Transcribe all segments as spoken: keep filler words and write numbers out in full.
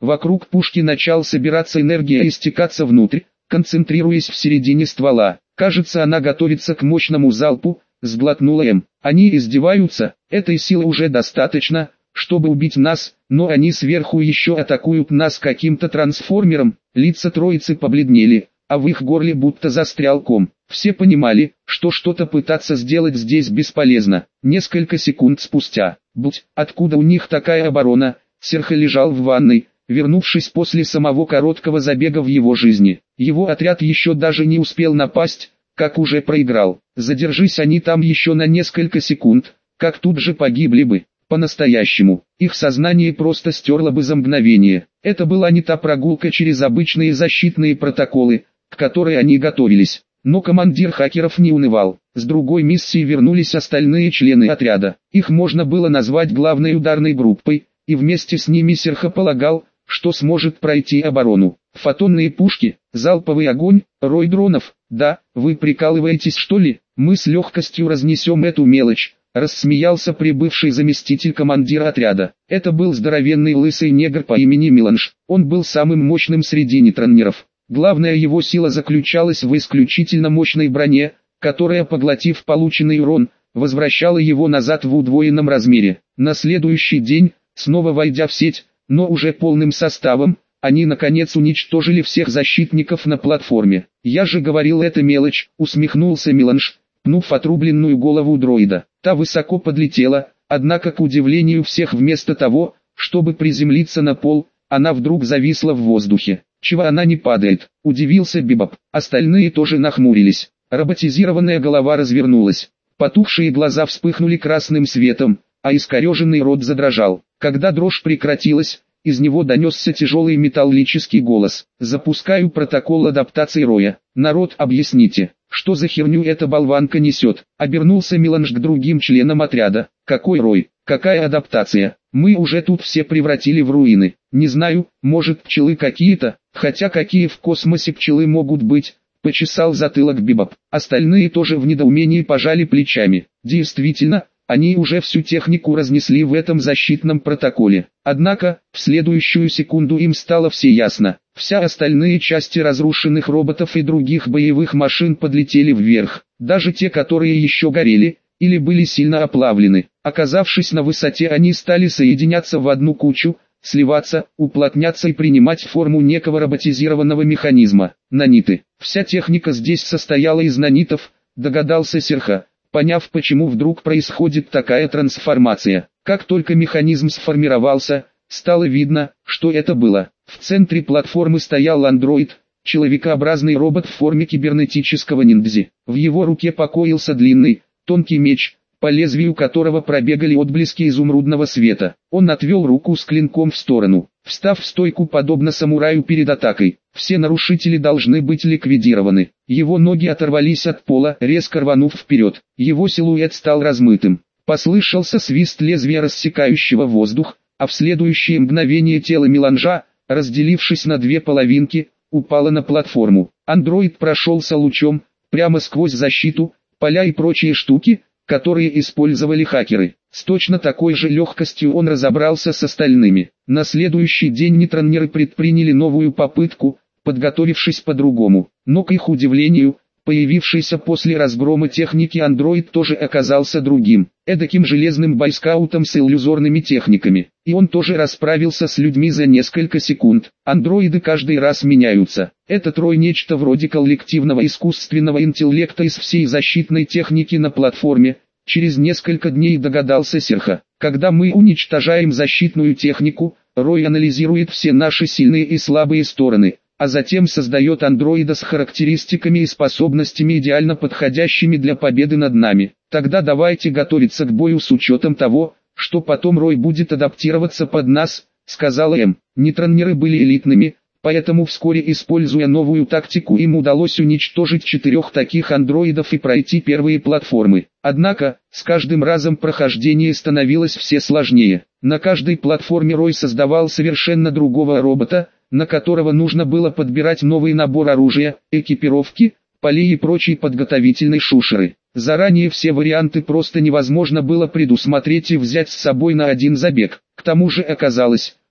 Вокруг пушки начал собираться энергия и стекаться внутрь, концентрируясь в середине ствола. Кажется, она готовится к мощному залпу, сглотнула М. Они издеваются, этой силы уже достаточно, чтобы убить нас, но они сверху еще атакуют нас каким-то трансформером. Лица троицы побледнели, а в их горле будто застрял ком. Все понимали, что что-то пытаться сделать здесь бесполезно. Несколько секунд спустя, будь, откуда у них такая оборона, Серхо лежал в ванной, вернувшись после самого короткого забега в его жизни. Его отряд еще даже не успел напасть, как уже проиграл. Задержись они там еще на несколько секунд, как тут же погибли бы. По-настоящему, их сознание просто стерло бы за мгновение. Это была не та прогулка через обычные защитные протоколы, к которой они готовились. Но командир хакеров не унывал. С другой миссии вернулись остальные члены отряда. Их можно было назвать главной ударной группой, и вместе с ними Серхо полагал, что сможет пройти оборону. Фотонные пушки, залповый огонь, рой дронов. Да, вы прикалываетесь что ли? Мы с легкостью разнесем эту мелочь. Рассмеялся прибывший заместитель командира отряда. Это был здоровенный лысый негр по имени Миланж. Он был самым мощным среди нетронеров. Главная его сила заключалась в исключительно мощной броне, которая, поглотив полученный урон, возвращала его назад в удвоенном размере. На следующий день, снова войдя в сеть, но уже полным составом, они наконец уничтожили всех защитников на платформе. «Я же говорил, это мелочь», — усмехнулся Миланж, пнув отрубленную голову дроида. Та высоко подлетела, однако к удивлению всех вместо того, чтобы приземлиться на пол, она вдруг зависла в воздухе. «Чего она не падает?» – удивился Бибоп. Остальные тоже нахмурились. Роботизированная голова развернулась. Потухшие глаза вспыхнули красным светом, а искореженный рот задрожал. Когда дрожь прекратилась, из него донесся тяжелый металлический голос. «Запускаю протокол адаптации Роя. Народ, объясните, что за херню эта болванка несет?» Обернулся Миланж к другим членам отряда. «Какой Рой? Какая адаптация? Мы уже тут все превратили в руины. Не знаю, может пчелы какие-то, хотя какие в космосе пчелы могут быть?» Почесал затылок Бибоп. Остальные тоже в недоумении пожали плечами. Действительно, они уже всю технику разнесли в этом защитном протоколе. Однако, в следующую секунду им стало все ясно. Вся остальные части разрушенных роботов и других боевых машин подлетели вверх. Даже те, которые еще горели, или были сильно оплавлены. Оказавшись на высоте, они стали соединяться в одну кучу, сливаться, уплотняться и принимать форму некого роботизированного механизма. Наниты. Вся техника здесь состояла из нанитов, догадался Серхо, поняв, почему вдруг происходит такая трансформация. Как только механизм сформировался, стало видно, что это было. В центре платформы стоял андроид, человекообразный робот в форме кибернетического ниндзя. В его руке покоился длинный, тонкий меч, по лезвию которого пробегали отблески изумрудного света. Он отвел руку с клинком в сторону, встав в стойку подобно самураю перед атакой. Все нарушители должны быть ликвидированы. Его ноги оторвались от пола, резко рванув вперед. Его силуэт стал размытым. Послышался свист лезвия, рассекающего воздух, а в следующее мгновение тело Миланжа, разделившись на две половинки, упало на платформу. Андроид прошелся лучом, прямо сквозь защиту, поля и прочие штуки, которые использовали хакеры. С точно такой же легкостью он разобрался с остальными. На следующий день нетронеры предприняли новую попытку, подготовившись по-другому. Но к их удивлению, появившийся после разгрома техники андроид тоже оказался другим, эдаким железным бойскаутом с иллюзорными техниками. И он тоже расправился с людьми за несколько секунд. Андроиды каждый раз меняются. Этот Рой нечто вроде коллективного искусственного интеллекта из всей защитной техники на платформе. Через несколько дней догадался Серхо. Когда мы уничтожаем защитную технику, Рой анализирует все наши сильные и слабые стороны, а затем создает андроида с характеристиками и способностями, идеально подходящими для победы над нами. Тогда давайте готовиться к бою с учетом того, что потом Рой будет адаптироваться под нас, сказала М. Нетронеры были элитными, поэтому вскоре, используя новую тактику, им удалось уничтожить четырех таких андроидов и пройти первые платформы. Однако, с каждым разом прохождение становилось все сложнее. На каждой платформе Рой создавал совершенно другого робота, на которого нужно было подбирать новый набор оружия, экипировки, полей и прочей подготовительной шушеры. Заранее все варианты просто невозможно было предусмотреть и взять с собой на один забег. К тому же оказалось,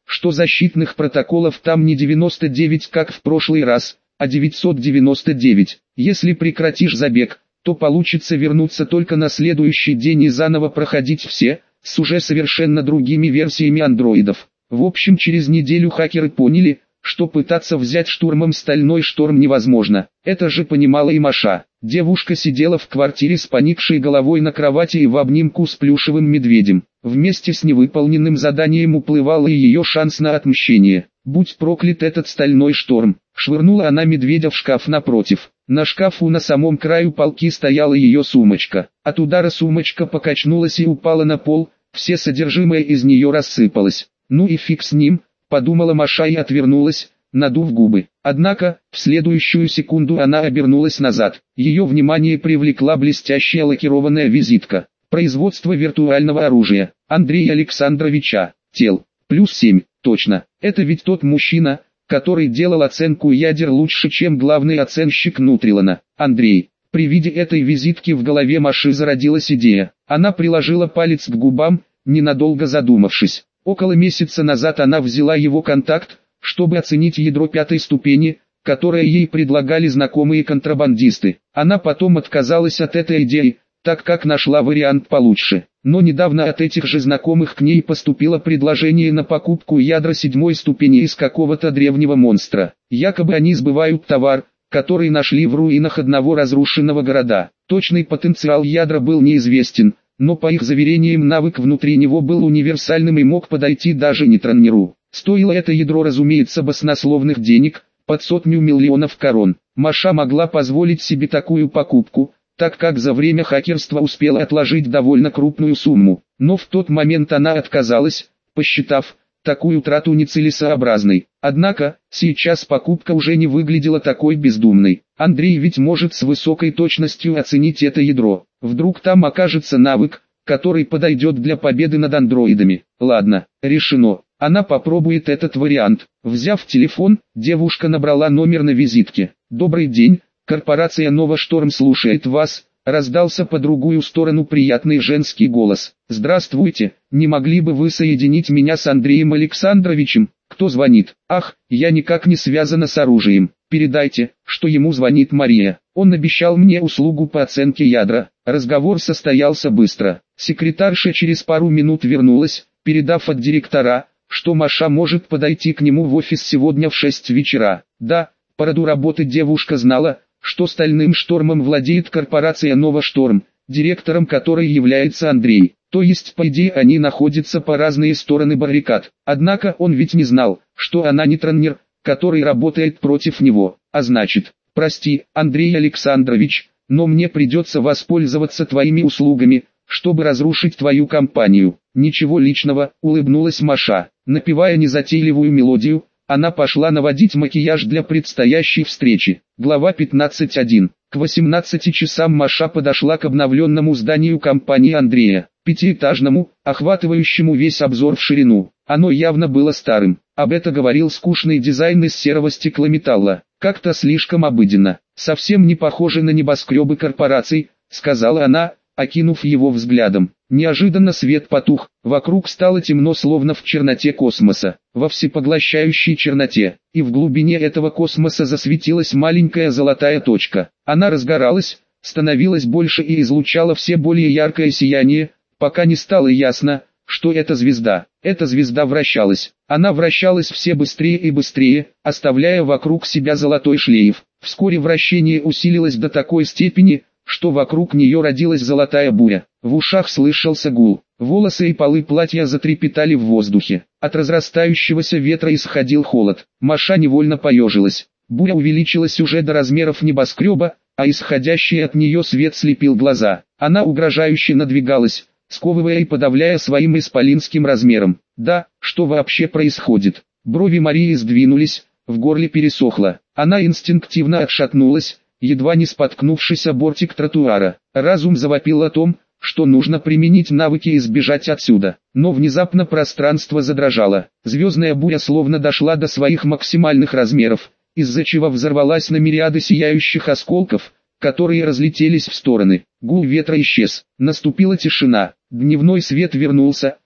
что защитных протоколов там не девяносто девять, как в прошлый раз, а девятьсот девяносто девять. Если прекратишь забег, то получится вернуться только на следующий день и заново проходить все, с уже совершенно другими версиями андроидов. В общем, через неделю хакеры поняли, что пытаться взять штурмом Стальной Шторм невозможно. Это же понимала и Маша. Девушка сидела в квартире с поникшей головой на кровати и в обнимку с плюшевым медведем. Вместе с невыполненным заданием уплывал и ее шанс на отмщение. «Будь проклят этот Стальной Шторм!» Швырнула она медведя в шкаф напротив. На шкафу на самом краю полки стояла ее сумочка. От удара сумочка покачнулась и упала на пол, все содержимое из нее рассыпалось. «Ну и фиг с ним», подумала Маша и отвернулась, надув губы. Однако, в следующую секунду она обернулась назад. Ее внимание привлекла блестящая лакированная визитка. Производство виртуального оружия. Андрея Александровича. Тел. Плюс семь. Точно. Это ведь тот мужчина, который делал оценку ядер лучше, чем главный оценщик Нутрилона. Андрей. При виде этой визитки в голове Маши зародилась идея. Она приложила палец к губам, ненадолго задумавшись. Около месяца назад она взяла его контакт, чтобы оценить ядро пятой ступени, которое ей предлагали знакомые контрабандисты. Она потом отказалась от этой идеи, так как нашла вариант получше. Но недавно от этих же знакомых к ней поступило предложение на покупку ядра седьмой ступени из какого-то древнего монстра. Якобы они сбывают товар, который нашли в руинах одного разрушенного города. Точный потенциал ядра был неизвестен, но по их заверениям навык внутри него был универсальным и мог подойти даже нейтронеру. Стоило это ядро, разумеется, баснословных денег, под сотню миллионов корон. Маша могла позволить себе такую покупку, так как за время хакерства успела отложить довольно крупную сумму. Но в тот момент она отказалась, посчитав такую трату нецелесообразной. Однако, сейчас покупка уже не выглядела такой бездумной. Андрей ведь может с высокой точностью оценить это ядро. Вдруг там окажется навык, который подойдет для победы над андроидами. Ладно, решено. Она попробует этот вариант. Взяв телефон, девушка набрала номер на визитке. «Добрый день, корпорация Нова Шторм слушает вас», раздался по другую сторону приятный женский голос. «Здравствуйте, не могли бы вы соединить меня с Андреем Александровичем?» «Кто звонит?» «Ах, я никак не связана с оружием. Передайте, что ему звонит Мария. Он обещал мне услугу по оценке ядра». Разговор состоялся быстро. Секретарша через пару минут вернулась, передав от директора, что Маша может подойти к нему в офис сегодня в шесть вечера. Да, по роду работы девушка знала, что Стальным Штормом владеет корпорация Нова Шторм, директором которой является Андрей. То есть, по идее, они находятся по разные стороны баррикад. Однако он ведь не знал, что она нейтронер, который работает против него. А значит, прости, Андрей Александрович, но мне придется воспользоваться твоими услугами, чтобы разрушить твою компанию. Ничего личного, улыбнулась Маша. Напевая незатейливую мелодию, она пошла наводить макияж для предстоящей встречи. Глава пятнадцать точка один. К восемнадцати часам Маша подошла к обновленному зданию компании Андрея, пятиэтажному, охватывающему весь обзор в ширину. Оно явно было старым. Об этом говорил скучный дизайн из серого стеклометалла. Как-то слишком обыденно. Совсем не похоже на небоскребы корпораций, сказала она, окинув его взглядом. Неожиданно свет потух, вокруг стало темно, словно в черноте космоса, во всепоглощающей черноте, и в глубине этого космоса засветилась маленькая золотая точка. Она разгоралась, становилась больше и излучала все более яркое сияние, пока не стало ясно, что это звезда. Эта звезда вращалась. Она вращалась все быстрее и быстрее, оставляя вокруг себя золотой шлейф. Вскоре вращение усилилось до такой степени, что вокруг нее родилась золотая буря. В ушах слышался гул. Волосы и полы платья затрепетали в воздухе. От разрастающегося ветра исходил холод. Маша невольно поежилась. Буря увеличилась уже до размеров небоскреба, а исходящий от нее свет слепил глаза. Она угрожающе надвигалась, сковывая и подавляя своим исполинским размером. Да, что вообще происходит? Брови Марии сдвинулись, в горле пересохло. Она инстинктивно отшатнулась, едва не споткнувшись о бортик тротуара. Разум завопил о том, что нужно применить навыки и сбежать отсюда. Но внезапно пространство задрожало. Звездная буря словно дошла до своих максимальных размеров, из-за чего взорвалась на мириады сияющих осколков, которые разлетелись в стороны. Гул ветра исчез. Наступила тишина. Дневной свет вернулся,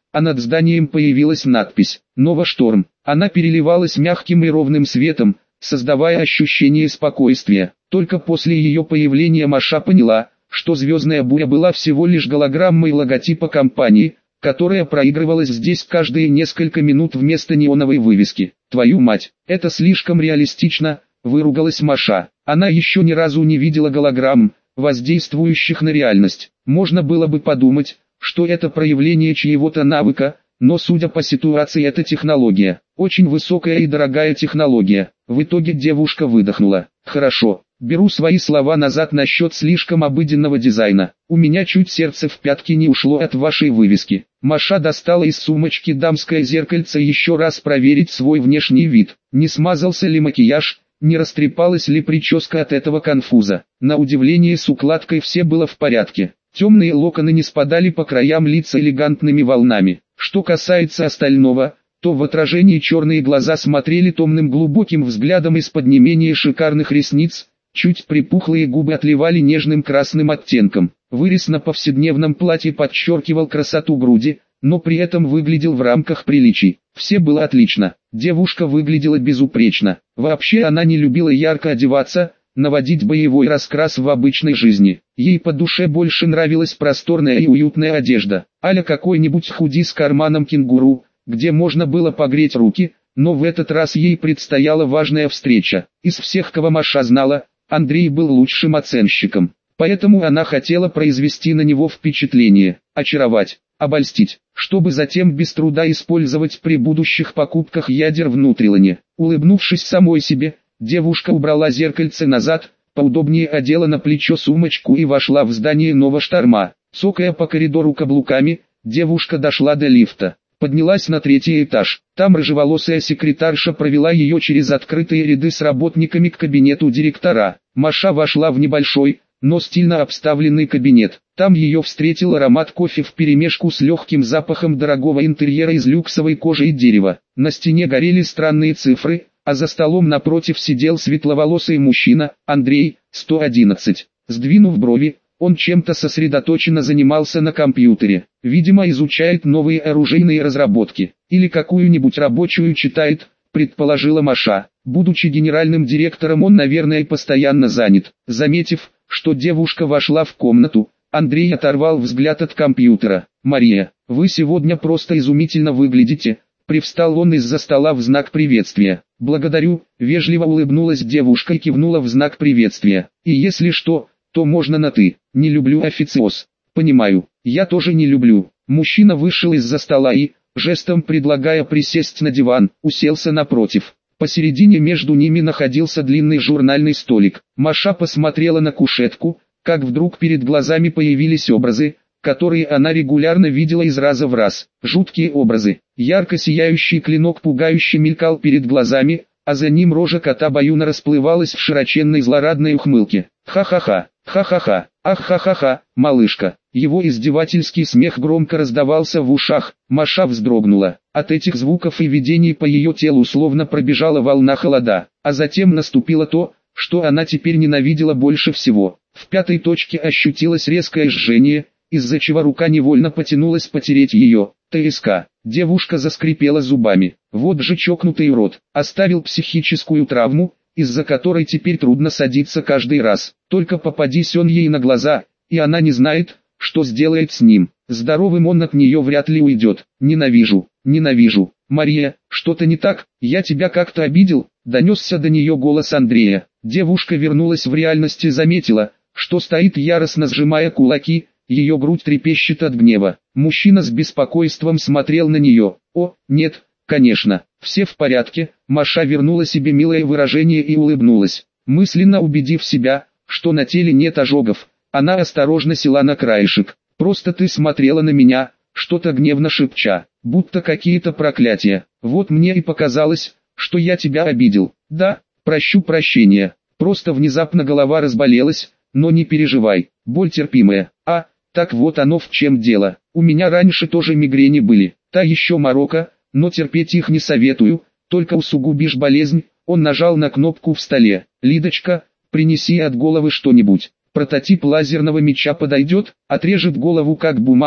а над зданием появилась надпись «Новошторм». Она переливалась мягким и ровным светом, создавая ощущение спокойствия. Только после ее появления Маша поняла, что «Звездная буря» была всего лишь голограммой логотипа компании, которая проигрывалась здесь каждые несколько минут вместо неоновой вывески. «Твою мать, это слишком реалистично», — выругалась Маша. Она еще ни разу не видела голограмм, воздействующих на реальность. Можно было бы подумать, что это проявление чьего-то навыка, но судя по ситуации это технология. Очень высокая и дорогая технология. В итоге девушка выдохнула. «Хорошо, беру свои слова назад насчет слишком обыденного дизайна. У меня чуть сердце в пятки не ушло от вашей вывески». Маша достала из сумочки дамское зеркальце еще раз проверить свой внешний вид. Не смазался ли макияж, не растрепалась ли прическа от этого конфуза. На удивление с укладкой все было в порядке. Темные локоны не спадали по краям лица элегантными волнами. Что касается остального, то в отражении черные глаза смотрели томным глубоким взглядом из-под не менее шикарных ресниц, чуть припухлые губы отливали нежным красным оттенком. Вырез на повседневном платье подчеркивал красоту груди, но при этом выглядел в рамках приличий. Все было отлично. Девушка выглядела безупречно. Вообще она не любила ярко одеваться, наводить боевой раскрас в обычной жизни. Ей по душе больше нравилась просторная и уютная одежда, а-ля какой-нибудь худи с карманом кенгуру, где можно было погреть руки, но в этот раз ей предстояла важная встреча. Из всех, кого Маша знала, Андрей был лучшим оценщиком, поэтому она хотела произвести на него впечатление, очаровать, обольстить, чтобы затем без труда использовать при будущих покупках ядер внутрилоне. Улыбнувшись самой себе, девушка убрала зеркальце назад, поудобнее одела на плечо сумочку и вошла в здание Новошторма. Цокая по коридору каблуками, девушка дошла до лифта. Поднялась на третий этаж. Там рыжеволосая секретарша провела ее через открытые ряды с работниками к кабинету директора. Маша вошла в небольшой, но стильно обставленный кабинет. Там ее встретил аромат кофе вперемешку с легким запахом дорогого интерьера из люксовой кожи и дерева. На стене горели странные цифры, а за столом напротив сидел светловолосый мужчина, Андрей, сто одиннадцать. Сдвинув брови, он чем-то сосредоточенно занимался на компьютере. Видимо, изучает новые оружейные разработки. Или какую-нибудь рабочую читает, предположила Маша. Будучи генеральным директором, он, наверное, постоянно занят. Заметив, что девушка вошла в комнату, Андрей оторвал взгляд от компьютера. «Мария, вы сегодня просто изумительно выглядите», — привстал он из-за стола в знак приветствия. «Благодарю», — вежливо улыбнулась девушка и кивнула в знак приветствия. «И если что, то можно на «ты». Не люблю официоз». «Понимаю, я тоже не люблю». Мужчина вышел из-за стола и, жестом предлагая присесть на диван, уселся напротив. Посередине между ними находился длинный журнальный столик. Маша посмотрела на кушетку, как вдруг перед глазами появились образы, которые она регулярно видела из раза в раз. Жуткие образы. Ярко сияющий клинок пугающе мелькал перед глазами, а за ним рожа кота баюна расплывалась в широченной злорадной ухмылке. «Ха-ха-ха, ха-ха-ха, ах ха-ха-ха, малышка». Его издевательский смех громко раздавался в ушах. Маша вздрогнула. От этих звуков и видений по ее телу словно пробежала волна холода. А затем наступило то, что она теперь ненавидела больше всего. В пятой точке ощутилось резкое жжение, из-за чего рука невольно потянулась потереть ее. ТСК. Девушка заскрипела зубами. Вот же чокнутый урод. Оставил психическую травму, из-за которой теперь трудно садиться каждый раз. Только попадись он ей на глаза, и она не знает, что сделает с ним. Здоровым он от нее вряд ли уйдет. Ненавижу, ненавижу. «Мария, что-то не так? Я тебя как-то обидел?» Донесся до нее голос Андрея. Девушка вернулась в реальность и заметила, что стоит яростно сжимая кулаки, ее грудь трепещет от гнева. Мужчина с беспокойством смотрел на нее. «О, нет, конечно, все в порядке». Маша вернула себе милое выражение и улыбнулась. Мысленно убедив себя, что на теле нет ожогов, она осторожно села на краешек. «Просто ты смотрела на меня», что-то гневно шепча, будто какие-то проклятия. «Вот мне и показалось, что я тебя обидел». «Да, прощу прощения. Просто внезапно голова разболелась, но не переживай, боль терпимая». «А, так вот оно в чем дело. У меня раньше тоже мигрени были, та еще морока, но терпеть их не советую, только усугубишь болезнь». Он нажал на кнопку в столе. «Лидочка, принеси от головы что-нибудь. Прототип лазерного меча подойдет, отрежет голову как бумагу»,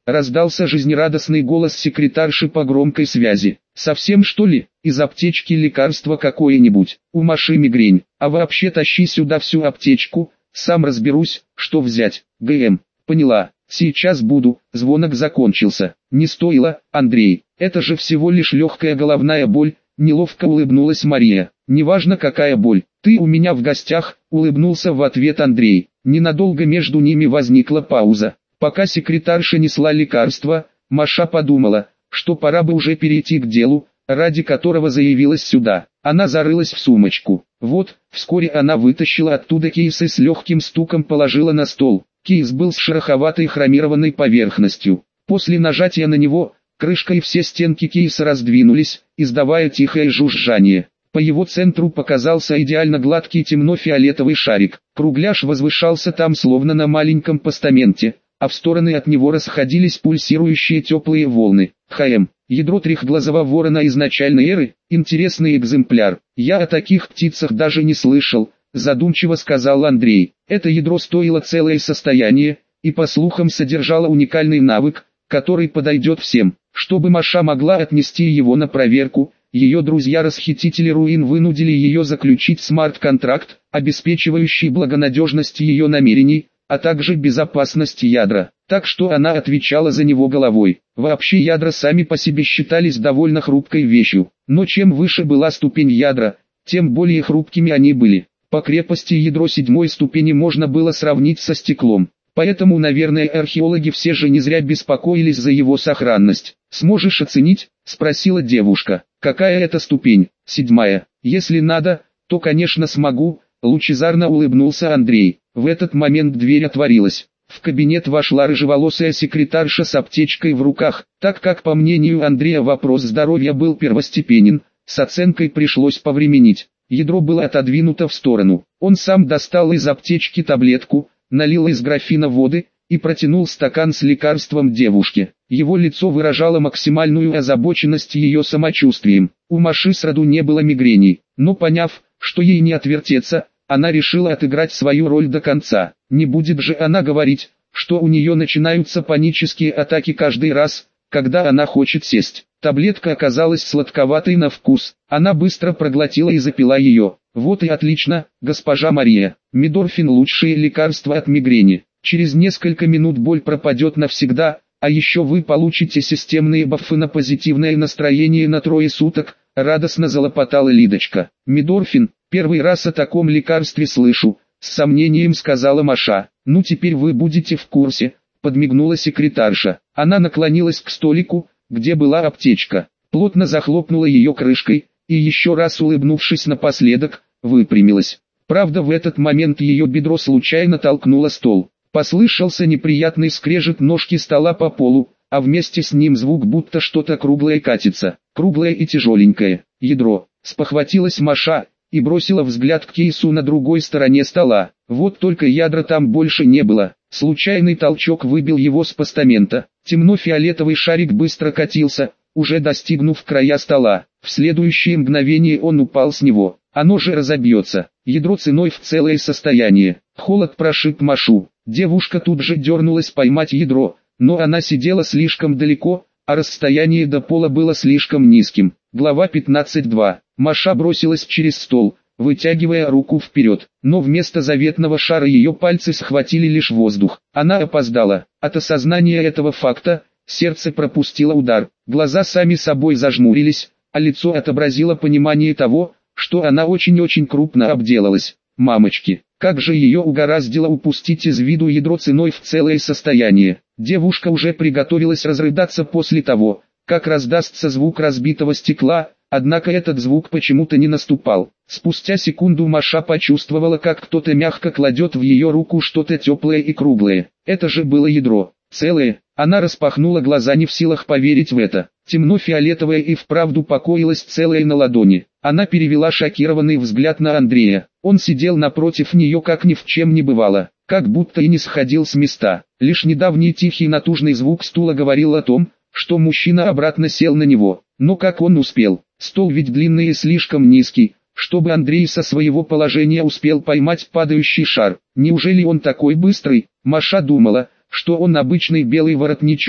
раздался жизнерадостный голос секретарши по громкой связи. «Совсем что ли? Из аптечки лекарство какое-нибудь? У Маши мигрень. А вообще тащи сюда всю аптечку, сам разберусь, что взять». ГМ. «Поняла, сейчас буду». Звонок закончился. «Не стоило, Андрей, это же всего лишь легкая головная боль», неловко улыбнулась Мария. «Неважно какая боль, ты у меня в гостях», улыбнулся в ответ Андрей. Ненадолго между ними возникла пауза. Пока секретарша несла лекарство, Маша подумала, что пора бы уже перейти к делу, ради которого заявилась сюда. Она зарылась в сумочку. Вот, вскоре она вытащила оттуда кейс и с легким стуком положила на стол. Кейс был с шероховатой хромированной поверхностью. После нажатия на него, крышка и все стенки кейса раздвинулись, издавая тихое жужжание. По его центру показался идеально гладкий темно-фиолетовый шарик. Кругляш возвышался там словно на маленьком постаменте, а в стороны от него расходились пульсирующие теплые волны. ХМ. Ядро трехглазого ворона изначальной эры, интересный экземпляр. Я о таких птицах даже не слышал, задумчиво сказал Андрей. Это ядро стоило целое состояние, и по слухам содержало уникальный навык, который подойдет всем. Чтобы Маша могла отнести его на проверку, ее друзья-расхитители руин вынудили ее заключить смарт-контракт, обеспечивающий благонадежность ее намерений, а также безопасность ядра, так что она отвечала за него головой. Вообще ядра сами по себе считались довольно хрупкой вещью, но чем выше была ступень ядра, тем более хрупкими они были. По крепости ядро седьмой ступени можно было сравнить со стеклом, поэтому, наверное, археологи все же не зря беспокоились за его сохранность. «Сможешь оценить?» – спросила девушка. «Какая это ступень?» «Седьмая. Если надо, то, конечно, смогу», – лучезарно улыбнулся Андрей. В этот момент дверь отворилась. В кабинет вошла рыжеволосая секретарша с аптечкой в руках. Так как, по мнению Андрея, вопрос здоровья был первостепенен, с оценкой пришлось повременить. Ядро было отодвинуто в сторону. Он сам достал из аптечки таблетку, налил из графина воды и протянул стакан с лекарством девушке. Его лицо выражало максимальную озабоченность ее самочувствием. У Маши сроду не было мигрений, но поняв, что ей не отвертеться, она решила отыграть свою роль до конца. Не будет же она говорить, что у нее начинаются панические атаки каждый раз, когда она хочет сесть. Таблетка оказалась сладковатой на вкус. Она быстро проглотила и запила ее. «Вот и отлично, госпожа Мария. Мидорфин – лучшее лекарство от мигрени. Через несколько минут боль пропадет навсегда, а еще вы получите системные бафы на позитивное настроение на трое суток», – радостно залопотала Лидочка. «Мидорфин, первый раз о таком лекарстве слышу», – с сомнением сказала Маша. «Ну теперь вы будете в курсе», – подмигнула секретарша. Она наклонилась к столику, где была аптечка, плотно захлопнула ее крышкой, и еще раз улыбнувшись напоследок, выпрямилась. Правда, в этот момент ее бедро случайно толкнуло стол. Послышался неприятный скрежет ножки стола по полу, а вместе с ним звук, будто что-то круглое катится, круглое и тяжеленькое. Ядро. Спохватилась Маша и бросила взгляд к кейсу на другой стороне стола. Вот только ядра там больше не было. Случайный толчок выбил его с постамента. Темно-фиолетовый шарик быстро катился, уже достигнув края стола. В следующее мгновение он упал с него. Оно же разобьется. Ядро ценой в целое состояние. Холод прошиб Машу. Девушка тут же дернулась поймать ядро, но она сидела слишком далеко, а расстояние до пола было слишком низким. Глава пятнадцать два. Маша бросилась через стол, вытягивая руку вперед, но вместо заветного шара ее пальцы схватили лишь воздух. Она опоздала. От осознания этого факта сердце пропустило удар, глаза сами собой зажмурились, а лицо отобразило понимание того, что она очень-очень крупно обделалась. Мамочки, как же ее угораздило упустить из виду ядро ценой в целое состояние. Девушка уже приготовилась разрыдаться после того, как раздастся звук разбитого стекла, однако этот звук почему-то не наступал. Спустя секунду Маша почувствовала, как кто-то мягко кладет в ее руку что-то теплое и круглое. Это же было ядро. Целое. Она распахнула глаза, не в силах поверить в это. Темно-фиолетовое и вправду покоилось целое на ладони. Она перевела шокированный взгляд на Андрея. Он сидел напротив нее, как ни в чем не бывало, как будто и не сходил с места. Лишь недавний тихий натужный звук стула говорил о том, что мужчина обратно сел на него. Но как он успел? Стол ведь длинный и слишком низкий, чтобы Андрей со своего положения успел поймать падающий шар. Неужели он такой быстрый? Маша думала, что он обычный белый воротничок,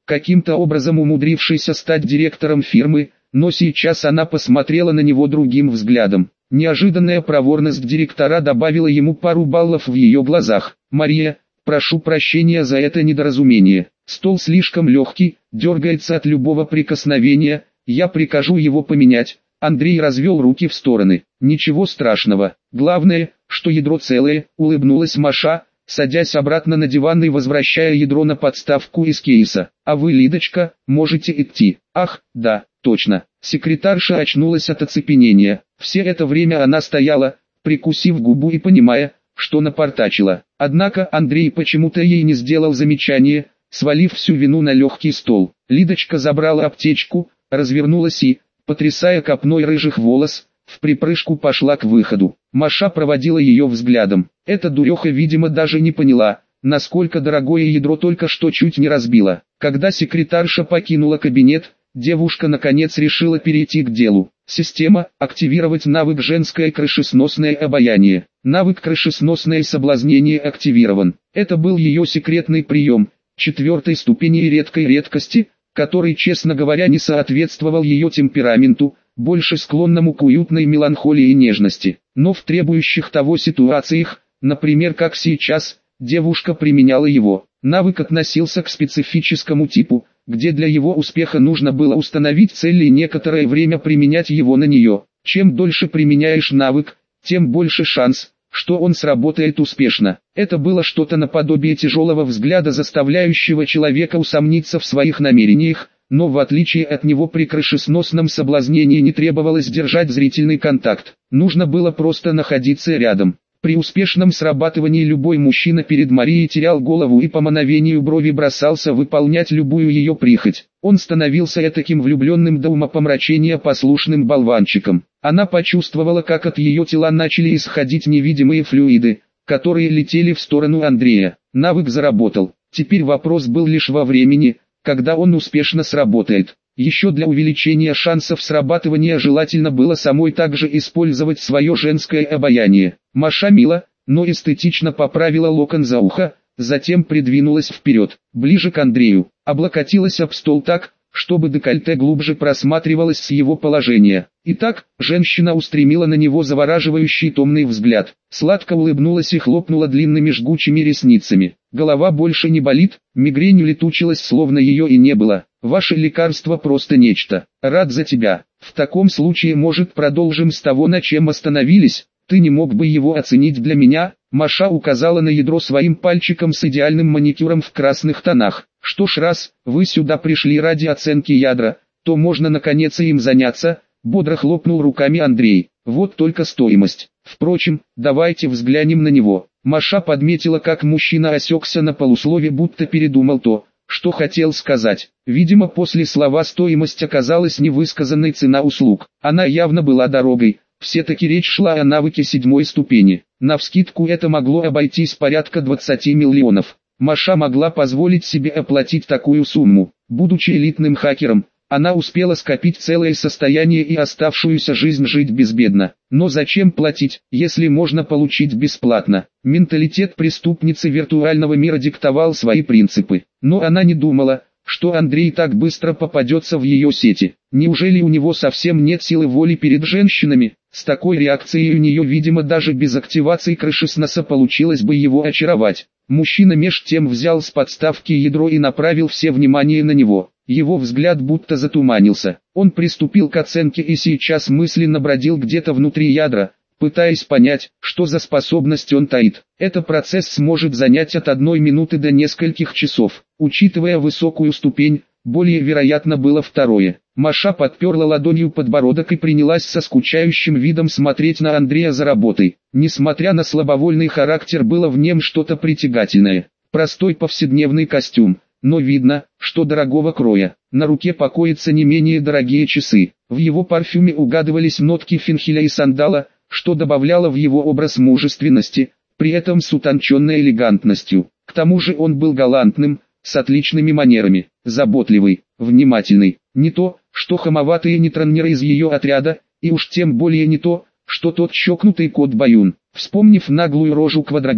каким-то образом умудрившийся стать директором фирмы, но сейчас она посмотрела на него другим взглядом. Неожиданная проворность директора добавила ему пару баллов в ее глазах. «Мария, прошу прощения за это недоразумение. Стол слишком легкий, дергается от любого прикосновения, я прикажу его поменять». Андрей развел руки в стороны. «Ничего страшного. Главное, что ядро целое», — улыбнулась Маша, садясь обратно на диван и возвращая ядро на подставку из кейса. «А вы, Лидочка, можете идти». «Ах, да, точно». Секретарша очнулась от оцепенения. Все это время она стояла, прикусив губу и понимая, что напортачила. Однако Андрей почему-то ей не сделал замечания, свалив всю вину на легкий стол. Лидочка забрала аптечку, развернулась и, потрясая копной рыжих волос, в припрыжку пошла к выходу. Маша проводила ее взглядом. Эта дуреха, видимо, даже не поняла, насколько дорогое ядро только что чуть не разбила. Когда секретарша покинула кабинет, девушка наконец решила перейти к делу. Система – активировать навык «Женское крышесносное обаяние». Навык «Крышесносное соблазнение» активирован. Это был ее секретный прием, четвертой ступени и редкой редкости, который, честно говоря, не соответствовал ее темпераменту, больше склонному к уютной меланхолии и нежности. Но в требующих того ситуациях, например, как сейчас, девушка применяла его. Навык относился к специфическому типу, где для его успеха нужно было установить цель и некоторое время применять его на нее. Чем дольше применяешь навык, тем больше шанс, что он сработает успешно. Это было что-то наподобие тяжелого взгляда, заставляющего человека усомниться в своих намерениях, но в отличие от него при крышесносном соблазнении не требовалось держать зрительный контакт. Нужно было просто находиться рядом. При успешном срабатывании любой мужчина перед Марией терял голову и по мановению брови бросался выполнять любую ее прихоть. Он становился этаким влюбленным до умопомрачения послушным болванчиком. Она почувствовала, как от ее тела начали исходить невидимые флюиды, которые летели в сторону Андрея. Навык заработал. Теперь вопрос был лишь во времени, когда он успешно сработает. Еще для увеличения шансов срабатывания желательно было самой также использовать свое женское обаяние. Маша мило, но эстетично поправила локон за ухо, затем придвинулась вперед, ближе к Андрею, облокотилась об стол так, чтобы декольте глубже просматривалось с его положения. Итак, женщина устремила на него завораживающий томный взгляд, сладко улыбнулась и хлопнула длинными жгучими ресницами. Голова больше не болит, мигрень улетучилась, словно ее и не было. Ваше лекарство просто нечто. Рад за тебя. В таком случае, может, продолжим с того, на чем остановились? Ты не мог бы его оценить для меня? Маша указала на ядро своим пальчиком с идеальным маникюром в красных тонах. Что ж, раз вы сюда пришли ради оценки ядра, то можно наконец им заняться, бодро хлопнул руками Андрей. Вот только стоимость. Впрочем, давайте взглянем на него. Маша подметила, как мужчина осекся на полуслове, будто передумал то, что хотел сказать. Видимо, после слова «стоимость» оказалась невысказанной цена услуг. Она явно была дорогой. Все-таки речь шла о навыке седьмой ступени. Навскидку это могло обойтись порядка двадцати миллионов. Маша могла позволить себе оплатить такую сумму. Будучи элитным хакером, она успела скопить целое состояние и оставшуюся жизнь жить безбедно. Но зачем платить, если можно получить бесплатно? Менталитет преступницы виртуального мира диктовал свои принципы. Но она не думала, что Андрей так быстро попадется в ее сети. Неужели у него совсем нет силы воли перед женщинами? С такой реакцией у нее, видимо, даже без активации крышесноса получилось бы его очаровать. Мужчина меж тем взял с подставки ядро и направил все внимание на него. Его взгляд будто затуманился. Он приступил к оценке и сейчас мысленно бродил где-то внутри ядра, пытаясь понять, что за способность он таит. Этот процесс сможет занять от одной минуты до нескольких часов. Учитывая высокую ступень, более вероятно было второе. Маша подперла ладонью подбородок и принялась со скучающим видом смотреть на Андрея за работой. Несмотря на слабовольный характер, было в нем что-то притягательное. Простой повседневный костюм, но видно, что дорогого кроя. На руке покоятся не менее дорогие часы. В его парфюме угадывались нотки фенхеля и сандала, что добавляло в его образ мужественности, при этом с утонченной элегантностью. К тому же он был галантным, с отличными манерами, заботливый, внимательный. Не то, что хамоватые нейтронеры из ее отряда, и уж тем более не то, что тот чокнутый кот Баюн. Вспомнив наглую рожу Квадробера,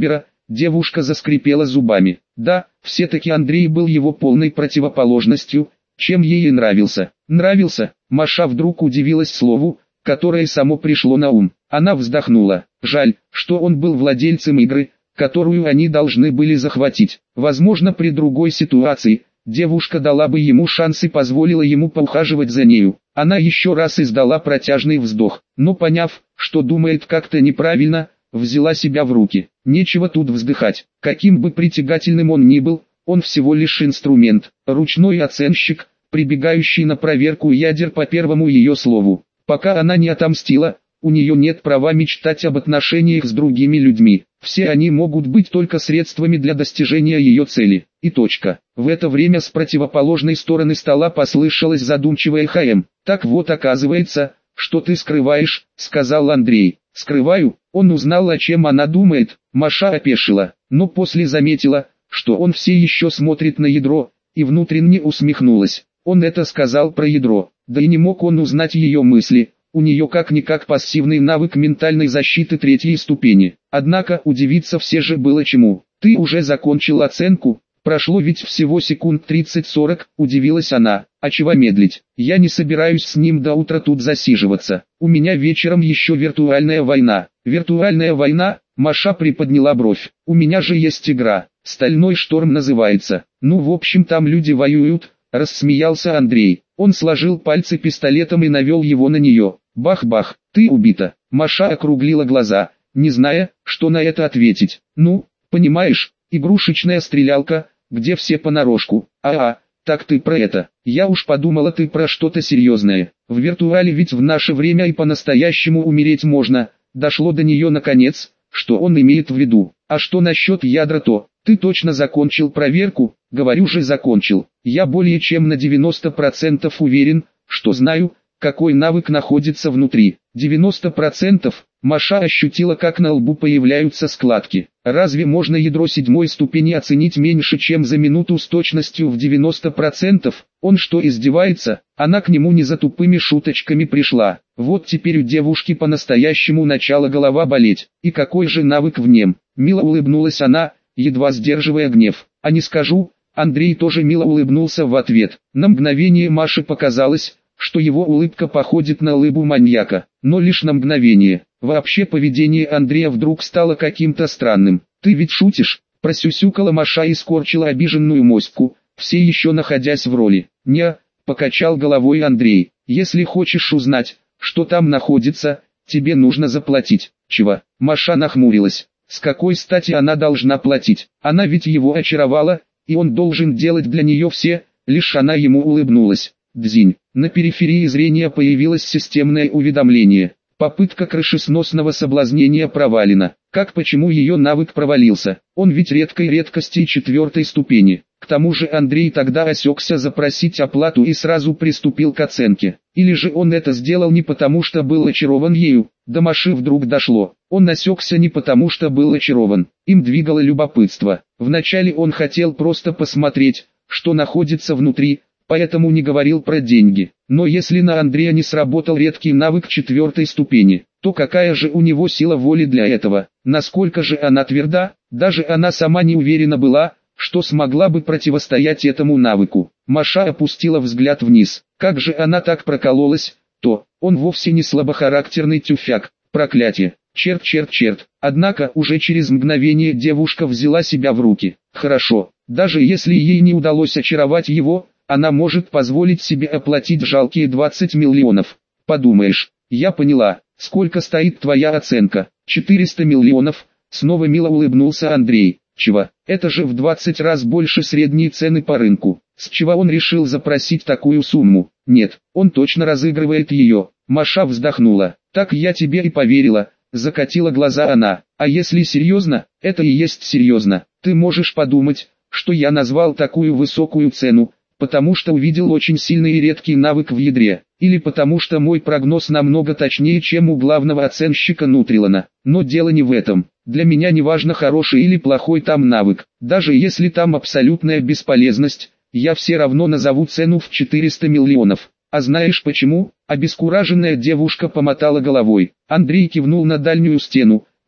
Девушка заскрипела зубами. Да, все-таки Андрей был его полной противоположностью, чем ей и нравился. Нравился? Маша вдруг удивилась слову, которое само пришло на ум. Она вздохнула. Жаль, что он был владельцем игры, которую они должны были захватить. Возможно, при другой ситуации девушка дала бы ему шанс и позволила ему поухаживать за нею. Она еще раз издала протяжный вздох, но поняв, что думает как-то неправильно, взяла себя в руки. Нечего тут вздыхать. Каким бы притягательным он ни был, он всего лишь инструмент, ручной оценщик, прибегающий на проверку ядер по первому ее слову. Пока она не отомстила, у нее нет права мечтать об отношениях с другими людьми. Все они могут быть только средствами для достижения ее цели. И точка. В это время с противоположной стороны стола послышалось задумчивое «ха-эм». «Так вот оказывается, что ты скрываешь», — сказал Андрей. «Скрываю?» Он узнал, о чем она думает. Маша опешила, но после заметила, что он все еще смотрит на ядро, и внутренне усмехнулась. Он это сказал про ядро, да и не мог он узнать ее мысли. У нее как-никак пассивный навык ментальной защиты третьей ступени. Однако удивиться все же было чему. «Ты уже закончил оценку? Прошло ведь всего секунд тридцать-сорок», — удивилась она. «А чего медлить? Я не собираюсь с ним до утра тут засиживаться. У меня вечером еще виртуальная война». «Виртуальная война?» — Маша приподняла бровь. «У меня же есть игра. «Стальной шторм» называется. Ну, в общем, там люди воюют», — рассмеялся Андрей. Он сложил пальцы пистолетом и навел его на нее. Бах-бах, «ты убита». Маша округлила глаза, не зная, что на это ответить. «Ну, понимаешь, игрушечная стрелялка, где все понарошку». «А-а, так ты про это. Я уж подумала, ты про что-то серьезное. В виртуале ведь в наше время и по-настоящему умереть можно». Дошло до нее наконец, что он имеет в виду. «А что насчет ядра то? Ты точно закончил проверку?» «Говорю же, закончил. Я более чем на девяносто процентов уверен, что знаю, какой навык находится внутри». девяносто процентов? Маша ощутила, как на лбу появляются складки. Разве можно ядро седьмой ступени оценить меньше, чем за минуту с точностью в девяносто процентов? Он что, издевается? Она к нему не за тупыми шуточками пришла. Вот теперь у девушки по-настоящему начала голова болеть. И какой же навык в нем? Мило улыбнулась она, едва сдерживая гнев. «А не скажу». Андрей тоже мило улыбнулся в ответ. На мгновение Маше показалось, что его улыбка походит на улыбку маньяка, но лишь на мгновение. Вообще поведение Андрея вдруг стало каким-то странным. «Ты ведь шутишь?» — просюсюкала Маша и скорчила обиженную моську, все еще находясь в роли. «Не», — покачал головой Андрей, — «если хочешь узнать, что там находится, тебе нужно заплатить». «Чего?» — Маша нахмурилась. С какой стати она должна платить? Она ведь его очаровала, и он должен делать для нее все, лишь она ему улыбнулась. Дзинь. На периферии зрения появилось системное уведомление. Попытка крышесносного соблазнения провалена. Как почему ее навык провалился? Он ведь редкой редкости четвертой ступени. К тому же Андрей тогда осекся запросить оплату и сразу приступил к оценке. Или же он это сделал не потому, что был очарован ею? До Маши вдруг дошло. Он осекся не потому, что был очарован. Им двигало любопытство. Вначале он хотел просто посмотреть, что находится внутри, поэтому не говорил про деньги. Но если на Андрея не сработал редкий навык четвертой ступени, то какая же у него сила воли для этого? Насколько же она тверда? Даже она сама не уверена была, что смогла бы противостоять этому навыку. Маша опустила взгляд вниз. Как же она так прокололась? То, он вовсе не слабохарактерный тюфяк. Проклятие. Черт, черт, черт. Однако уже через мгновение девушка взяла себя в руки. Хорошо, даже если ей не удалось очаровать его, она может позволить себе оплатить жалкие двадцать миллионов. Подумаешь, я поняла, сколько стоит твоя оценка. четыреста миллионов, снова мило улыбнулся Андрей. Чего? Это же в двадцать раз больше средней цены по рынку. С чего он решил запросить такую сумму? Нет, он точно разыгрывает ее. Маша вздохнула. Так я тебе и поверила. Закатила глаза она. А если серьезно, это и есть серьезно. Ты можешь подумать, что я назвал такую высокую цену, потому что увидел очень сильный и редкий навык в ядре, или потому что мой прогноз намного точнее, чем у главного оценщика Нутрилона. Но дело не в этом. Для меня не важно, хороший или плохой там навык. Даже если там абсолютная бесполезность, я все равно назову цену в четыреста миллионов. А знаешь почему? Обескураженная девушка помотала головой. Андрей кивнул на дальнюю стену,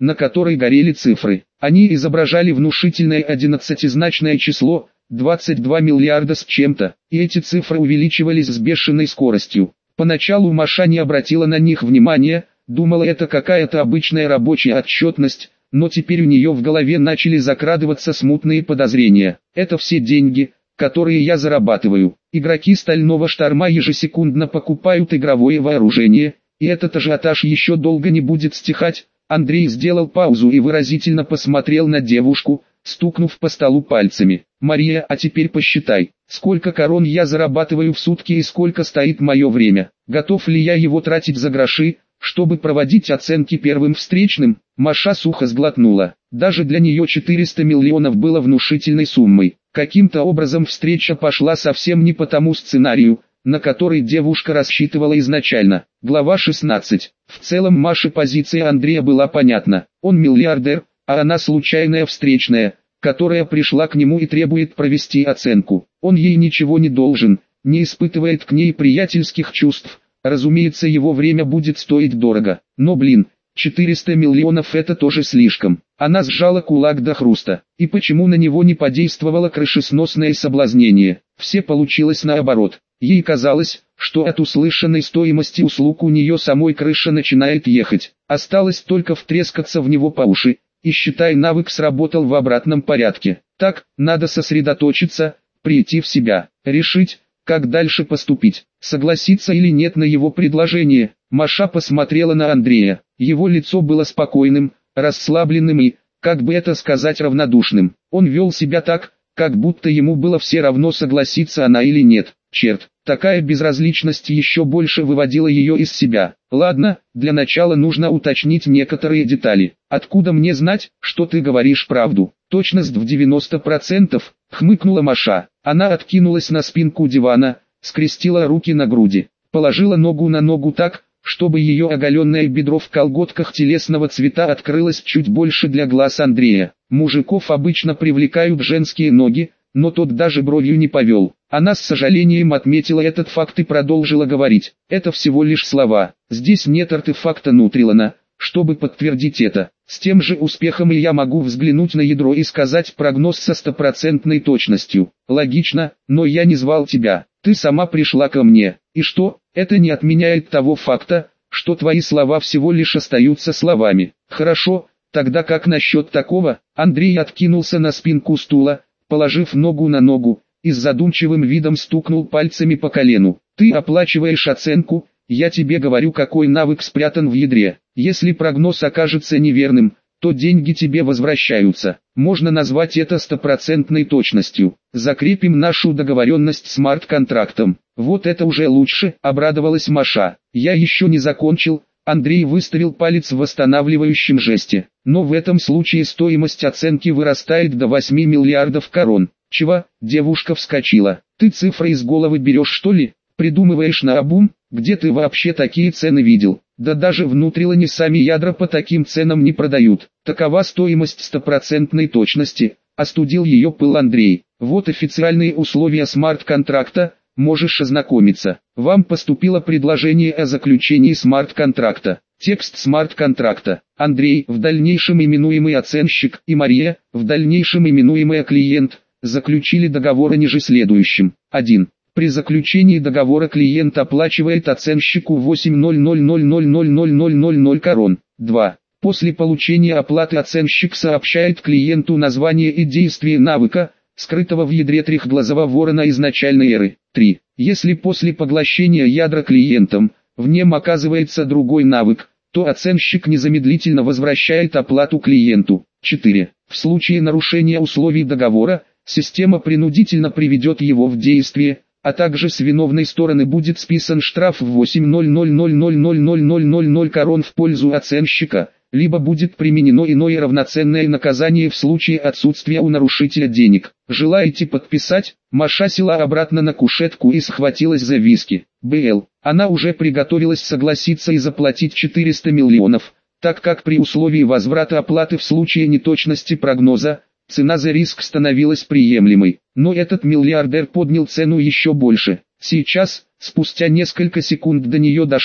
на которой горели цифры. Они изображали внушительное одиннадцатизначное число, двадцать два миллиарда с чем-то, и эти цифры увеличивались с бешеной скоростью. Поначалу Маша не обратила на них внимания, думала, это какая-то обычная рабочая отчетность, но теперь у нее в голове начали закрадываться смутные подозрения. Это все деньги, которые я зарабатываю. Игроки Стального Шторма ежесекундно покупают игровое вооружение, и этот ажиотаж еще долго не будет стихать. Андрей сделал паузу и выразительно посмотрел на девушку, стукнув по столу пальцами. «Мария, а теперь посчитай, сколько корон я зарабатываю в сутки и сколько стоит мое время. Готов ли я его тратить за гроши, чтобы проводить оценки первым встречным?» Маша сухо сглотнула. Даже для нее четыреста миллионов было внушительной суммой. Каким-то образом встреча пошла совсем не по тому сценарию, на который девушка рассчитывала изначально. Глава шестнадцать. В целом Маше позиция Андрея была понятна. Он миллиардер, а она случайная встречная, которая пришла к нему и требует провести оценку. Он ей ничего не должен, не испытывает к ней приятельских чувств. Разумеется, его время будет стоить дорого. Но блин, четыреста миллионов это тоже слишком. Она сжала кулак до хруста. И почему на него не подействовало крышесносное соблазнение? Все получилось наоборот. Ей казалось, что от услышанной стоимости услуг у нее самой крыша начинает ехать. Осталось только втрескаться в него по уши. И считай, навык сработал в обратном порядке. Так, надо сосредоточиться, прийти в себя, решить, как дальше поступить, согласиться или нет на его предложение. Маша посмотрела на Андрея. Его лицо было спокойным, расслабленным и, как бы это сказать, равнодушным. Он вел себя так, как будто ему было все равно, согласится она или нет. Черт, такая безразличность еще больше выводила ее из себя. Ладно, для начала нужно уточнить некоторые детали. Откуда мне знать, что ты говоришь правду? Точность в девяносто процентов, хмыкнула Маша. Она откинулась на спинку дивана, скрестила руки на груди, положила ногу на ногу так, чтобы ее оголенное бедро в колготках телесного цвета открылось чуть больше для глаз Андрея. Мужиков обычно привлекают женские ноги, но тот даже бровью не повел. Она с сожалением отметила этот факт и продолжила говорить. Это всего лишь слова. Здесь нет артефакта Нутрилона, чтобы подтвердить это. С тем же успехом и я могу взглянуть на ядро и сказать прогноз со стопроцентной точностью. Логично, но я не звал тебя. Ты сама пришла ко мне. И что? Это не отменяет того факта, что твои слова всего лишь остаются словами. Хорошо, тогда как насчет такого? Андрей откинулся на спинку стула, положив ногу на ногу, и с задумчивым видом стукнул пальцами по колену. Ты оплачиваешь оценку, я тебе говорю, какой навык спрятан в ядре. Если прогноз окажется неверным, то деньги тебе возвращаются. Можно назвать это стопроцентной точностью. Закрепим нашу договоренность смарт-контрактом. Вот это уже лучше, обрадовалась Маша. Я еще не закончил. Андрей выставил палец в восстанавливающем жесте. Но в этом случае стоимость оценки вырастает до восьми миллиардов корон. Чего? Девушка вскочила. Ты цифры из головы берешь, что ли? Придумываешь наобум? Где ты вообще такие цены видел? Да даже в Нутрилоне сами ядра по таким ценам не продают. Такова стоимость стопроцентной точности, остудил ее пыл Андрей. Вот официальные условия смарт-контракта, можешь ознакомиться. Вам поступило предложение о заключении смарт-контракта. Текст смарт-контракта. Андрей, в дальнейшем именуемый оценщик, и Мария, в дальнейшем именуемый клиент, заключили договор о ниже следующем. один. При заключении договора клиент оплачивает оценщику восемь тысяч корон. два. После получения оплаты оценщик сообщает клиенту название и действие навыка, скрытого в ядре трехглазого ворона изначальной эры. три. Если после поглощения ядра клиентом, в нем оказывается другой навык, то оценщик незамедлительно возвращает оплату клиенту. четыре. В случае нарушения условий договора, система принудительно приведет его в действие, а также с виновной стороны будет списан штраф в восемь тысяч корон в пользу оценщика, либо будет применено иное равноценное наказание в случае отсутствия у нарушителя денег. Желаете подписать? Маша села обратно на кушетку и схватилась за виски. БЛ. Она уже приготовилась согласиться и заплатить четыреста миллионов, так как при условии возврата оплаты в случае неточности прогноза, цена за риск становилась приемлемой. Но этот миллиардер поднял цену еще больше. Сейчас, спустя несколько секунд до нее дошло,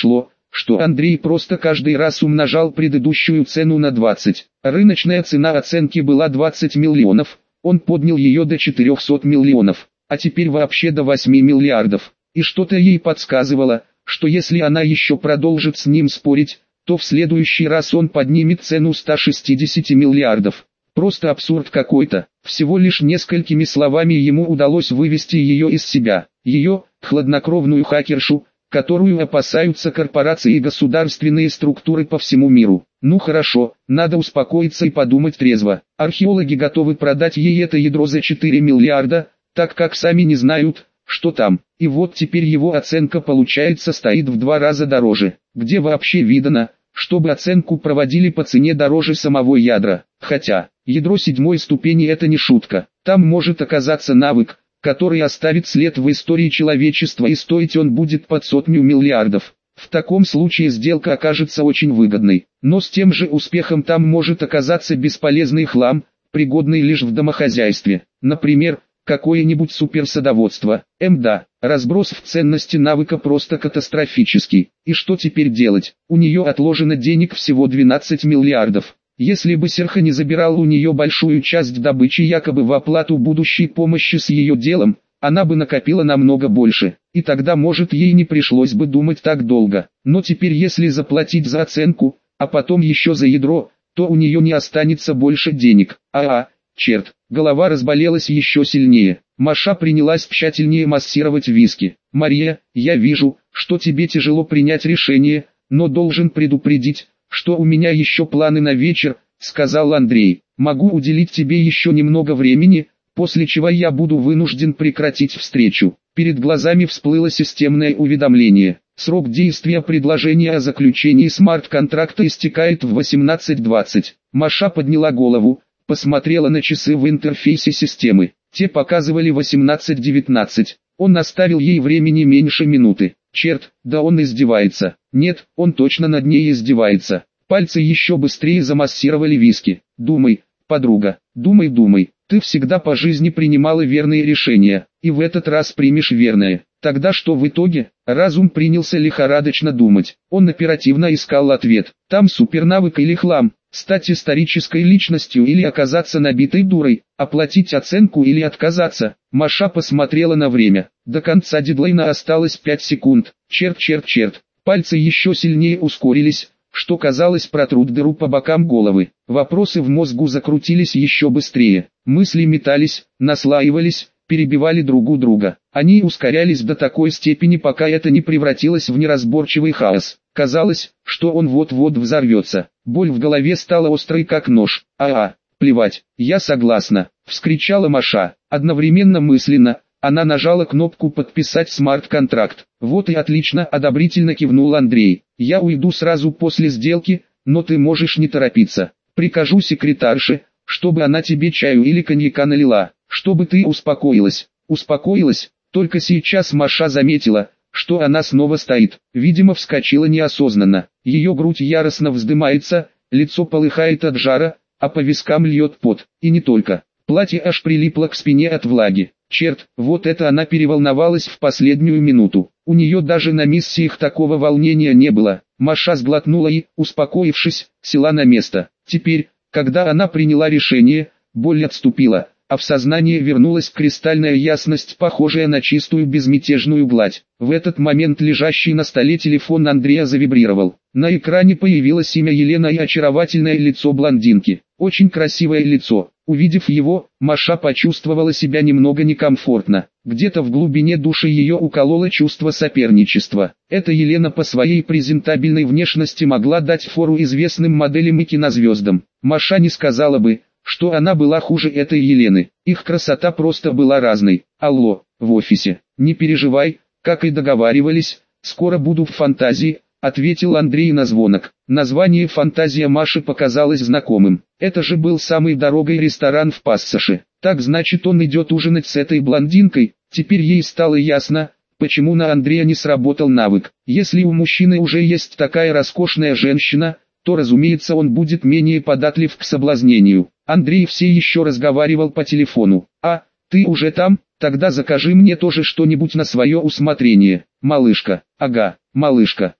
что Андрей просто каждый раз умножал предыдущую цену на двадцать. Рыночная цена оценки была двадцать миллионов, он поднял ее до четырехсот миллионов, а теперь вообще до восьми миллиардов. И что-то ей подсказывало, что если она еще продолжит с ним спорить, то в следующий раз он поднимет цену ста шестидесяти миллиардов. Просто абсурд какой-то. Всего лишь несколькими словами ему удалось вывести ее из себя. Ее, хладнокровную хакершу, которую опасаются корпорации и государственные структуры по всему миру. Ну хорошо, надо успокоиться и подумать трезво. Археологи готовы продать ей это ядро за четыре миллиарда, так как сами не знают, что там. И вот теперь его оценка получается стоит в два раза дороже. Где вообще видано, чтобы оценку проводили по цене дороже самого ядра? Хотя, ядро седьмой ступени это не шутка. Там может оказаться навык, который оставит след в истории человечества, и стоить он будет под сотню миллиардов. В таком случае сделка окажется очень выгодной. Но с тем же успехом там может оказаться бесполезный хлам, пригодный лишь в домохозяйстве. Например, какое-нибудь суперсадоводство. Мда, разброс в ценности навыка просто катастрофический. И что теперь делать? У нее отложено денег всего двенадцать миллиардов. Если бы Серха не забирал у нее большую часть добычи якобы в оплату будущей помощи с ее делом, она бы накопила намного больше. И тогда может ей не пришлось бы думать так долго. Но теперь если заплатить за оценку, а потом еще за ядро, то у нее не останется больше денег. А-а. Черт, голова разболелась еще сильнее. Маша принялась тщательнее массировать виски. «Мария, я вижу, что тебе тяжело принять решение, но должен предупредить, что у меня еще планы на вечер», — сказал Андрей. «Могу уделить тебе еще немного времени, после чего я буду вынужден прекратить встречу». Перед глазами всплыло системное уведомление. Срок действия предложения о заключении смарт-контракта истекает в восемнадцать двадцать. Маша подняла голову, посмотрела на часы в интерфейсе системы. Те показывали восемнадцать девятнадцать. Он оставил ей времени меньше минуты. Черт, да он издевается. Нет, он точно над ней издевается. Пальцы еще быстрее замассировали виски. «Думай, подруга, думай, думай. Ты всегда по жизни принимала верные решения, и в этот раз примешь верное». Тогда что в итоге? Разум принялся лихорадочно думать. Он оперативно искал ответ. Там супернавык или хлам? Стать исторической личностью или оказаться набитой дурой? Оплатить оценку или отказаться? Маша посмотрела на время. До конца дедлайна осталось пять секунд. Черт, черт, черт. Пальцы еще сильнее ускорились, что казалось протрут дыру по бокам головы. Вопросы в мозгу закрутились еще быстрее. Мысли метались, наслаивались, перебивали друг у друга. Они ускорялись до такой степени, пока это не превратилось в неразборчивый хаос. Казалось, что он вот-вот взорвется. Боль в голове стала острой как нож. «А-а, плевать, я согласна», — вскричала Маша. Одновременно мысленно, она нажала кнопку «Подписать смарт-контракт». «Вот и отлично», — одобрительно кивнул Андрей. «Я уйду сразу после сделки, но ты можешь не торопиться. Прикажу секретарше, чтобы она тебе чаю или коньяка налила, чтобы ты успокоилась». Успокоилась? Только сейчас Маша заметила, что она снова стоит. Видимо, вскочила неосознанно. Ее грудь яростно вздымается, лицо полыхает от жара, а по вискам льет пот. И не только. Платье аж прилипло к спине от влаги. Черт, вот это она переволновалась в последнюю минуту. У нее даже на миссиях такого волнения не было. Маша сглотнула и, успокоившись, села на место. Теперь, когда она приняла решение, боль отступила, а в сознание вернулась кристальная ясность, похожая на чистую безмятежную гладь. В этот момент лежащий на столе телефон Андрея завибрировал. На экране появилось имя Елена и очаровательное лицо блондинки. Очень красивое лицо. Увидев его, Маша почувствовала себя немного некомфортно. Где-то в глубине души ее укололо чувство соперничества. Эта Елена по своей презентабельной внешности могла дать фору известным моделям и кинозвездам. Маша не сказала бы, что она была хуже этой Елены. Их красота просто была разной. «Алло, в офисе. Не переживай, как и договаривались, скоро буду в фантазии», — ответил Андрей на звонок. Название «Фантазия» Маше показалось знакомым. Это же был самый дорогой ресторан в Пассаже. Так значит, он идет ужинать с этой блондинкой. Теперь ей стало ясно, почему на Андрея не сработал навык. Если у мужчины уже есть такая роскошная женщина, то разумеется он будет менее податлив к соблазнению. Андрей все еще разговаривал по телефону. «А, ты уже там? Тогда закажи мне тоже что-нибудь на свое усмотрение, малышка». «Ага, малышка».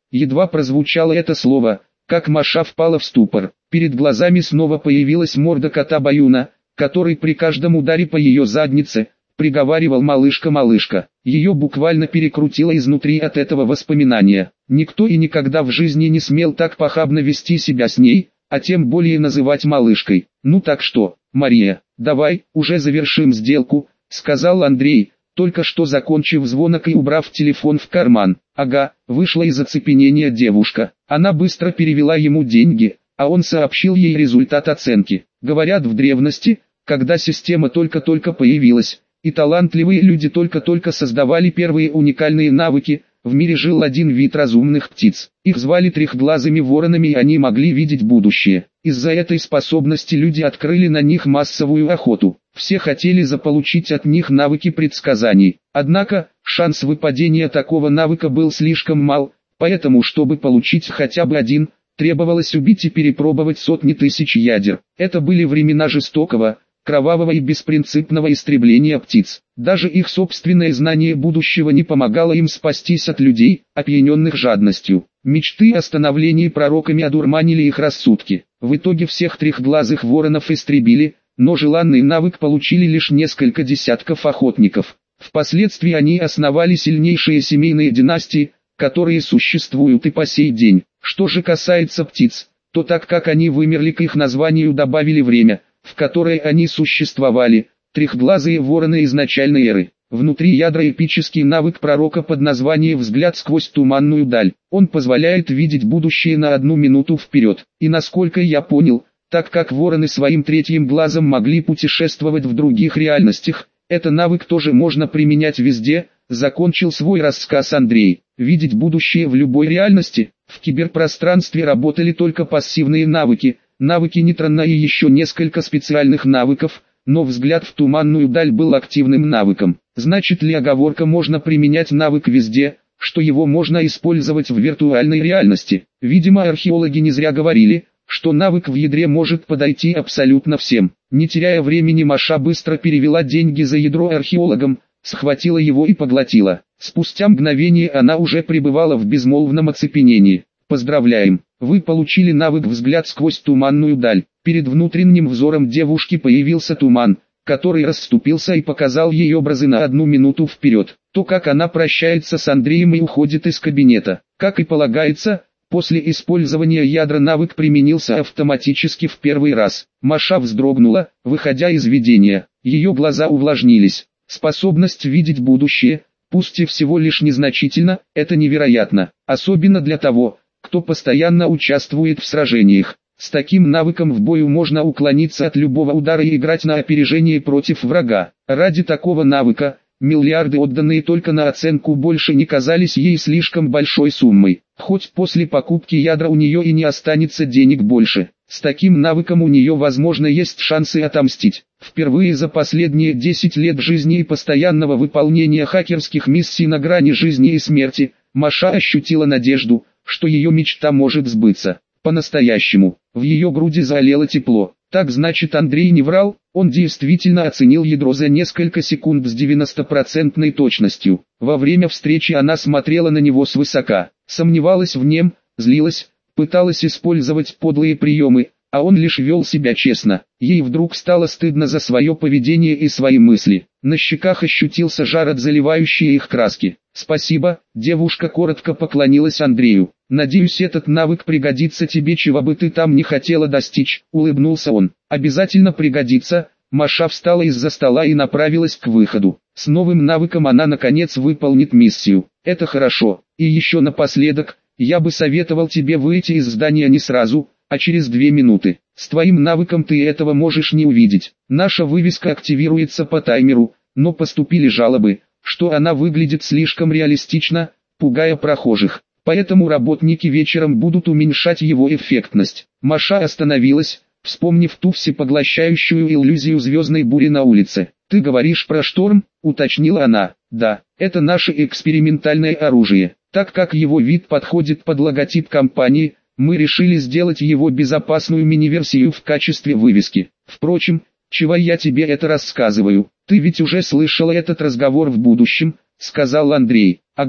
Едва прозвучало это слово, как Маша впала в ступор. Перед глазами снова появилась морда кота Баюна, который при каждом ударе по ее заднице приговаривал «малышка, малышка». Ее буквально перекрутило изнутри от этого воспоминания. Никто и никогда в жизни не смел так похабно вести себя с ней, а тем более называть малышкой. «Ну так что, Мария, давай, уже завершим сделку», — сказал Андрей, только что закончив звонок и убрав телефон в карман. «Ага», — вышла из оцепенения девушка. Она быстро перевела ему деньги, а он сообщил ей результат оценки. Говорят, в древности, когда система только-только появилась, и талантливые люди только-только создавали первые уникальные навыки, в мире жил один вид разумных птиц. Их звали трехглазыми воронами, и они могли видеть будущее. Из-за этой способности люди открыли на них массовую охоту. Все хотели заполучить от них навыки предсказаний. Однако, шанс выпадения такого навыка был слишком мал, поэтому, чтобы получить хотя бы один, требовалось убить и перепробовать сотни тысяч ядер. Это были времена жестокого, кровавого и беспринципного истребления птиц. Даже их собственное знание будущего не помогало им спастись от людей, опьяненных жадностью. Мечты о становлении пророками одурманили их рассудки. В итоге всех трехглазых воронов истребили, но желанный навык получили лишь несколько десятков охотников. Впоследствии они основали сильнейшие семейные династии, которые существуют и по сей день. Что же касается птиц, то так как они вымерли, к их названию добавили время, в которой они существовали, трехглазые вороны изначальной эры. Внутри ядра эпический навык пророка под названием «Взгляд сквозь туманную даль». Он позволяет видеть будущее на одну минуту вперед. И насколько я понял, так как вороны своим третьим глазом могли путешествовать в других реальностях, этот навык тоже можно применять везде, закончил свой рассказ Андрей. Видеть будущее в любой реальности. В киберпространстве работали только пассивные навыки, навыки нейтрона и еще несколько специальных навыков, но взгляд в туманную даль был активным навыком. Значит ли оговорка «можно применять навык везде», что его можно использовать в виртуальной реальности? Видимо, археологи не зря говорили, что навык в ядре может подойти абсолютно всем. Не теряя времени, Маша быстро перевела деньги за ядро археологам, схватила его и поглотила. Спустя мгновение она уже пребывала в безмолвном оцепенении. Поздравляем, вы получили навык «Взгляд сквозь туманную даль». Перед внутренним взором девушки появился туман, который расступился и показал ей образы на одну минуту вперед. То, как она прощается с Андреем и уходит из кабинета. Как и полагается, после использования ядра навык применился автоматически в первый раз. Маша вздрогнула, выходя из видения. Ее глаза увлажнились. Способность видеть будущее, пусть и всего лишь незначительно, это невероятно. Особенно для того, кто постоянно участвует в сражениях. С таким навыком в бою можно уклониться от любого удара и играть на опережение против врага. Ради такого навыка, миллиарды, отданные только на оценку, больше не казались ей слишком большой суммой. Хоть после покупки ядра у нее и не останется денег больше. С таким навыком у нее, возможно, есть шансы отомстить. Впервые за последние десять лет жизни и постоянного выполнения хакерских миссий на грани жизни и смерти, Маша ощутила надежду, что ее мечта может сбыться. По-настоящему, в ее груди заолело тепло. Так значит, Андрей не врал, он действительно оценил ядро за несколько секунд с девяностопроцентной точностью. Во время встречи она смотрела на него свысока, сомневалась в нем, злилась, пыталась использовать подлые приемы, а он лишь вел себя честно. Ей вдруг стало стыдно за свое поведение и свои мысли. На щеках ощутился жар от заливающей их краски. «Спасибо», — девушка коротко поклонилась Андрею. «Надеюсь, этот навык пригодится тебе, чего бы ты там не хотела достичь», — улыбнулся он. «Обязательно пригодится». Маша встала из-за стола и направилась к выходу. С новым навыком она наконец выполнит миссию. Это хорошо. И еще напоследок, я бы советовал тебе выйти из здания не сразу, а через две минуты. С твоим навыком ты этого можешь не увидеть. Наша вывеска активируется по таймеру, но поступили жалобы, что она выглядит слишком реалистично, пугая прохожих. Поэтому работники вечером будут уменьшать его эффектность. Маша остановилась, вспомнив ту всепоглощающую иллюзию звездной бури на улице. «Ты говоришь про шторм?» — уточнила она. «Да, это наше экспериментальное оружие. Так как его вид подходит под логотип компании, мы решили сделать его безопасную мини-версию в качестве вывески. Впрочем, чего я тебе это рассказываю? Ты ведь уже слышала этот разговор в будущем», — сказал Андрей. «Ага»,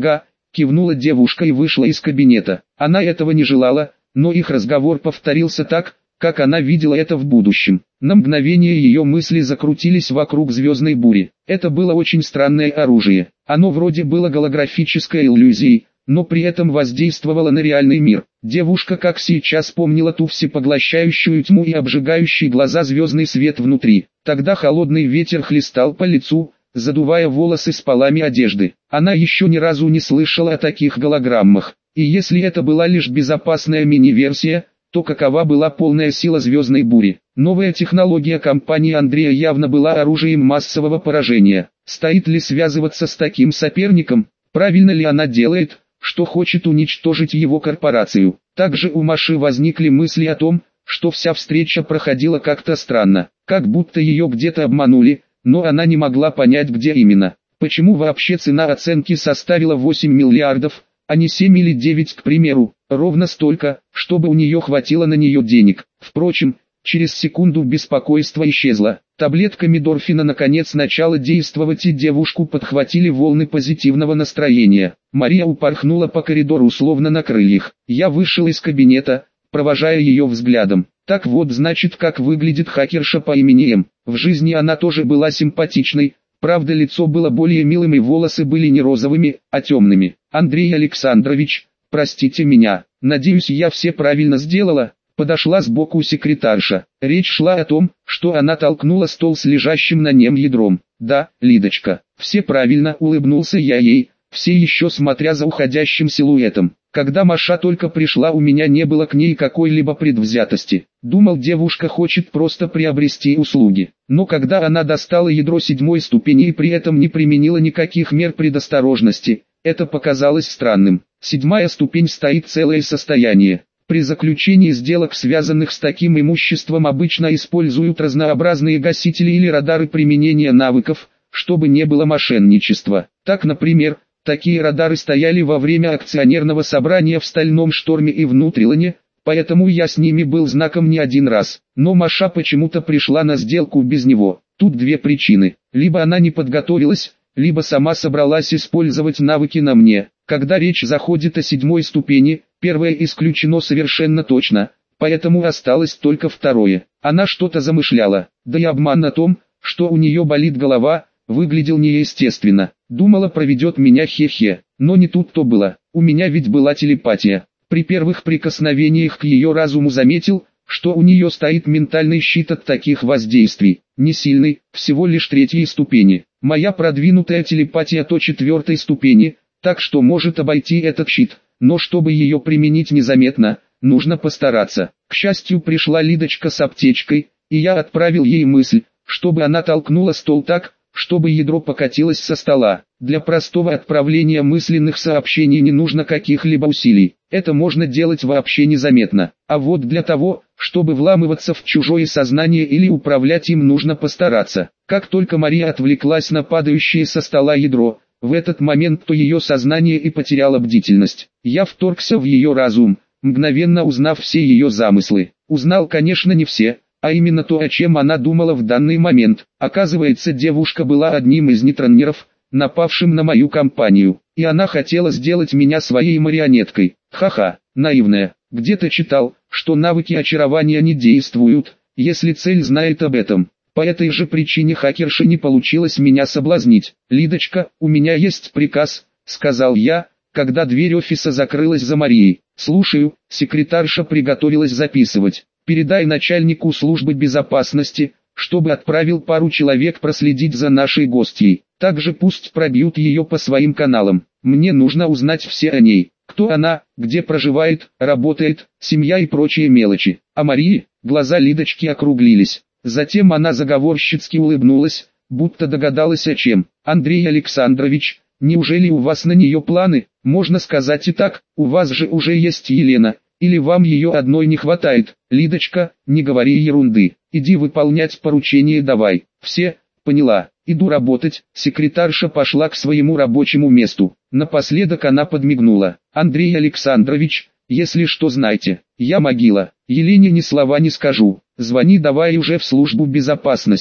кивнула девушка и вышла из кабинета. Она этого не желала, но их разговор повторился так, как она видела это в будущем. На мгновение ее мысли закрутились вокруг звездной бури. Это было очень странное оружие. Оно вроде было голографической иллюзией, но при этом воздействовало на реальный мир. Девушка как сейчас помнила ту всепоглощающую тьму и обжигающий глаза звездный свет внутри. Тогда холодный ветер хлестал по лицу, задувая волосы с полами одежды. Она еще ни разу не слышала о таких голограммах. И если это была лишь безопасная мини-версия, то какова была полная сила звездной бури? Новая технология компании Андрея явно была оружием массового поражения. Стоит ли связываться с таким соперником? Правильно ли она делает, что хочет уничтожить его корпорацию? Также у Маши возникли мысли о том, что вся встреча проходила как-то странно, как будто ее где-то обманули, но она не могла понять, где именно. Почему вообще цена оценки составила восемь миллиардов, а не семь или девять, к примеру, ровно столько, чтобы у нее хватило на нее денег. Впрочем, через секунду беспокойство исчезло. Таблетками мидорфина наконец начала действовать, и девушку подхватили волны позитивного настроения. Мария упорхнула по коридору словно на крыльях. Я вышел из кабинета, провожая ее взглядом. Так вот значит, как выглядит хакерша по имени М. В жизни она тоже была симпатичной, правда лицо было более милым и волосы были не розовыми, а темными. Андрей Александрович, простите меня, надеюсь, я все правильно сделала. Подошла сбоку секретарша. Речь шла о том, что она толкнула стол с лежащим на нем ядром. Да, Лидочка, все правильно, улыбнулся я ей, все еще смотря за уходящим силуэтом. Когда Маша только пришла, у меня не было к ней какой-либо предвзятости. Думал, девушка хочет просто приобрести услуги. Но когда она достала ядро седьмой ступени и при этом не применила никаких мер предосторожности, это показалось странным. Седьмая ступень стоит целое состояние. При заключении сделок, связанных с таким имуществом, обычно используют разнообразные гасители или радары применения навыков, чтобы не было мошенничества. Так, например, такие радары стояли во время акционерного собрания в Стальном Шторме и в Нутрилоне, поэтому я с ними был знаком не один раз. Но Маша почему-то пришла на сделку без него. Тут две причины. Либо она не подготовилась, либо сама собралась использовать навыки на мне. Когда речь заходит о седьмой ступени, первое исключено совершенно точно, поэтому осталось только второе. Она что-то замышляла, да и обман о том, что у нее болит голова, выглядел неестественно. Думала, проведет меня хе-хе, но не тут-то было. У меня ведь была телепатия. При первых прикосновениях к ее разуму заметил, что у нее стоит ментальный щит от таких воздействий. Не сильный, всего лишь третьей ступени. Моя продвинутая телепатия то четвертой ступени, так что может обойти этот щит. Но чтобы ее применить незаметно, нужно постараться. К счастью, пришла Лидочка с аптечкой, и я отправил ей мысль, чтобы она толкнула стол так, чтобы ядро покатилось со стола. Для простого отправления мысленных сообщений не нужно каких-либо усилий. Это можно делать вообще незаметно. А вот для того, чтобы вламываться в чужое сознание или управлять им, нужно постараться. Как только Мария отвлеклась на падающее со стола ядро, в этот момент то ее сознание и потеряло бдительность. Я вторгся в ее разум, мгновенно узнав все ее замыслы. Узнал, конечно, не все, а именно то, о чем она думала в данный момент. Оказывается, девушка была одним из нейтронеров, напавшим на мою компанию, и она хотела сделать меня своей марионеткой. Ха-ха, наивная. Где-то читал, что навыки очарования не действуют, если цель знает об этом. По этой же причине хакерше не получилось меня соблазнить. «Лидочка, у меня есть приказ», — сказал я, когда дверь офиса закрылась за Марией. «Слушаю», — секретарша приготовилась записывать. «Передай начальнику службы безопасности, чтобы отправил пару человек проследить за нашей гостьей. Также пусть пробьют ее по своим каналам. Мне нужно узнать все о ней. Кто она, где проживает, работает, семья и прочие мелочи». А Марии, глаза Лидочки округлились. Затем она заговорщицки улыбнулась, будто догадалась о чем. «Андрей Александрович, неужели у вас на нее планы? Можно сказать и так, у вас же уже есть Елена, или вам ее одной не хватает? Лидочка, не говори ерунды, иди выполнять поручение давай». «Все, поняла, иду работать». Секретарша пошла к своему рабочему месту. Напоследок она подмигнула. «Андрей Александрович, если что, знайте, я могила, Елене ни слова не скажу. Звони давай уже в службу безопасности».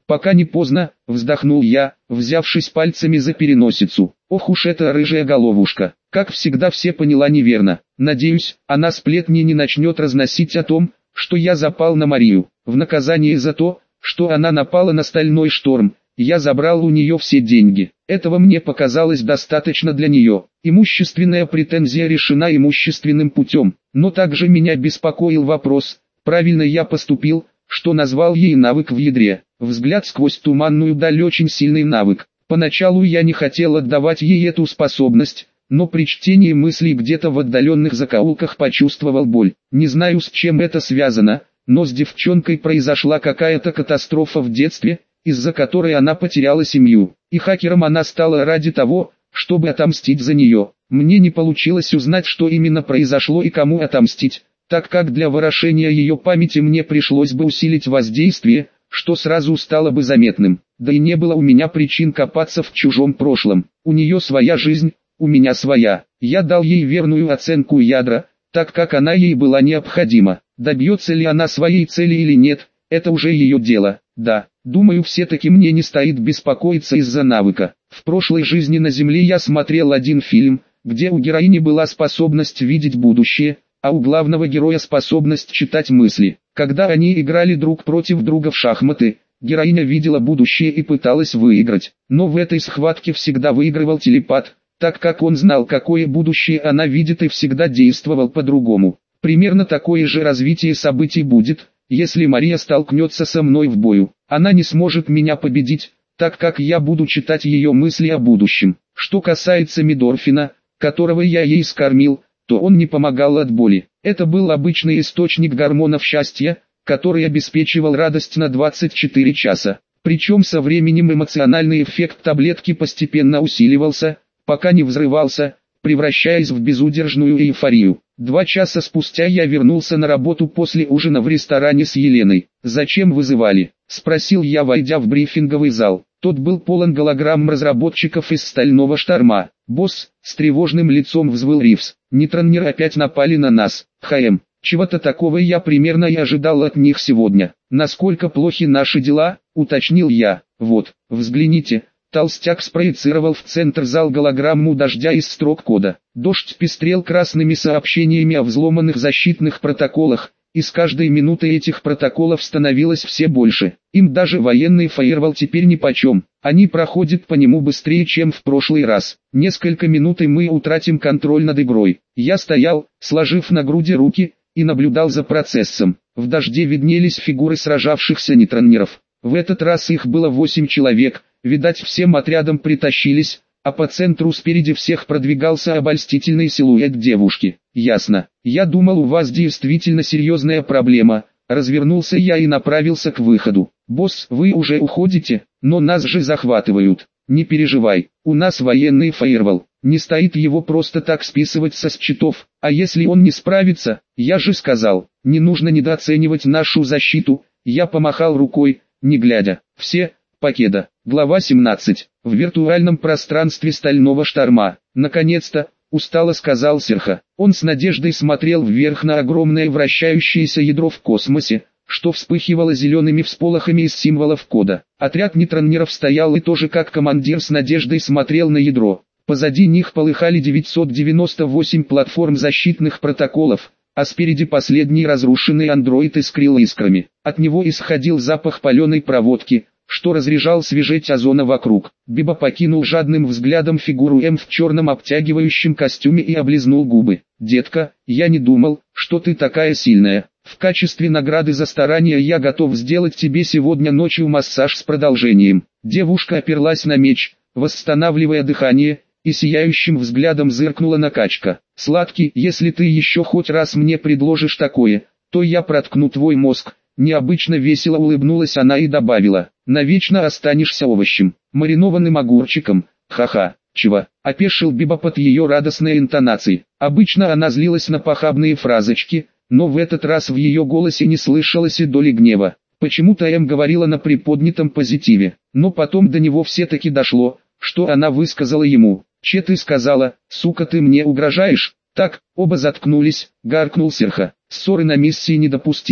Пока не поздно, вздохнул я, взявшись пальцами за переносицу. Ох уж эта рыжая головушка, как всегда все поняла неверно. Надеюсь, она сплетни не начнет разносить о том, что я запал на Марию. В наказание за то, что она напала на Стальной Шторм, я забрал у нее все деньги. Этого мне показалось достаточно для нее. Имущественная претензия решена имущественным путем. Но также меня беспокоил вопрос, правильно я поступил, что назвал ей навык в ядре. Взгляд сквозь туманную даль очень сильный навык. Поначалу я не хотел отдавать ей эту способность, но при чтении мыслей где-то в отдаленных закоулках почувствовал боль. Не знаю, с чем это связано, но с девчонкой произошла какая-то катастрофа в детстве, из-за которой она потеряла семью, и хакером она стала ради того, чтобы отомстить за нее. Мне не получилось узнать, что именно произошло и кому отомстить, так как для ворошения ее памяти мне пришлось бы усилить воздействие, что сразу стало бы заметным. Да и не было у меня причин копаться в чужом прошлом. У нее своя жизнь, у меня своя. Я дал ей верную оценку ядра, так как она ей была необходима. Добьется ли она своей цели или нет, это уже ее дело. Да, думаю, все-таки мне не стоит беспокоиться из-за навыка. В прошлой жизни на Земле я смотрел один фильм, где у героини была способность видеть будущее, а у главного героя способность читать мысли. Когда они играли друг против друга в шахматы, героиня видела будущее и пыталась выиграть. Но в этой схватке всегда выигрывал телепат, так как он знал, какое будущее она видит, и всегда действовал по-другому. Примерно такое же развитие событий будет, если Мария столкнется со мной в бою. Она не сможет меня победить, так как я буду читать ее мысли о будущем. Что касается Мидорфина, которого я ей скормил, то он не помогал от боли. Это был обычный источник гормонов счастья, который обеспечивал радость на двадцать четыре часа. Причем со временем эмоциональный эффект таблетки постепенно усиливался, пока не взрывался, превращаясь в безудержную эйфорию. Два часа спустя я вернулся на работу после ужина в ресторане с Еленой. «Зачем вызывали?» – спросил я, войдя в брифинговый зал. Тот был полон голограмм разработчиков из Стального Шторма. «Босс», – с тревожным лицом взвыл Ривз, – «Нитроннеры опять напали на нас». «ХМ, чего-то такого я примерно и ожидал от них сегодня». «Насколько плохи наши дела?» – уточнил я. «Вот, взгляните». Толстяк спроецировал в центр зал голограмму дождя из строк кода. Дождь пестрел красными сообщениями о взломанных защитных протоколах, и с каждой минутой этих протоколов становилось все больше. Им даже военный фаервол теперь нипочем. Они проходят по нему быстрее, чем в прошлый раз. Несколько минут и мы утратим контроль над игрой. Я стоял, сложив на груди руки, и наблюдал за процессом. В дожде виднелись фигуры сражавшихся нитроннеров. В этот раз их было восемь человек. Видать, всем отрядом притащились, а по центру спереди всех продвигался обольстительный силуэт девушки. «Ясно. Я думал, у вас действительно серьезная проблема». Развернулся я и направился к выходу. «Босс, вы уже уходите, но нас же захватывают». «Не переживай, у нас военный фаервол. Не стоит его просто так списывать со счетов, а если он не справится, я же сказал, не нужно недооценивать нашу защиту». Я помахал рукой, не глядя. «Все, покеда». Глава семнадцать. В виртуальном пространстве Стального Шторма. Наконец-то, устало сказал Серха. Он с надеждой смотрел вверх на огромное вращающееся ядро в космосе, что вспыхивало зелеными всполохами из символов кода. Отряд нитроннеров стоял и тоже как командир с надеждой смотрел на ядро. Позади них полыхали девятьсот девяносто восемь платформ защитных протоколов, а спереди последний разрушенный андроид искрил искрами. От него исходил запах паленой проводки, что разряжал свежесть озона вокруг. Биба покинул жадным взглядом фигуру М в черном обтягивающем костюме и облизнул губы. «Детка, я не думал, что ты такая сильная. В качестве награды за старания я готов сделать тебе сегодня ночью массаж с продолжением». Девушка оперлась на меч, восстанавливая дыхание, и сияющим взглядом зыркнула на Качка. «Сладкий, если ты еще хоть раз мне предложишь такое, то я проткну твой мозг». Необычно весело улыбнулась она и добавила: «Навечно останешься овощем, маринованным огурчиком». «Ха-ха, чего?» — опешил Биба под ее радостной интонацией. Обычно она злилась на похабные фразочки, но в этот раз в ее голосе не слышалось и доли гнева. Почему-то М говорила на приподнятом позитиве, но потом до него все-таки дошло, что она высказала ему. «Че ты сказала, сука, ты мне угрожаешь?» «Так», оба заткнулись, гаркнул Серха. «Ссоры на миссии недопустимы.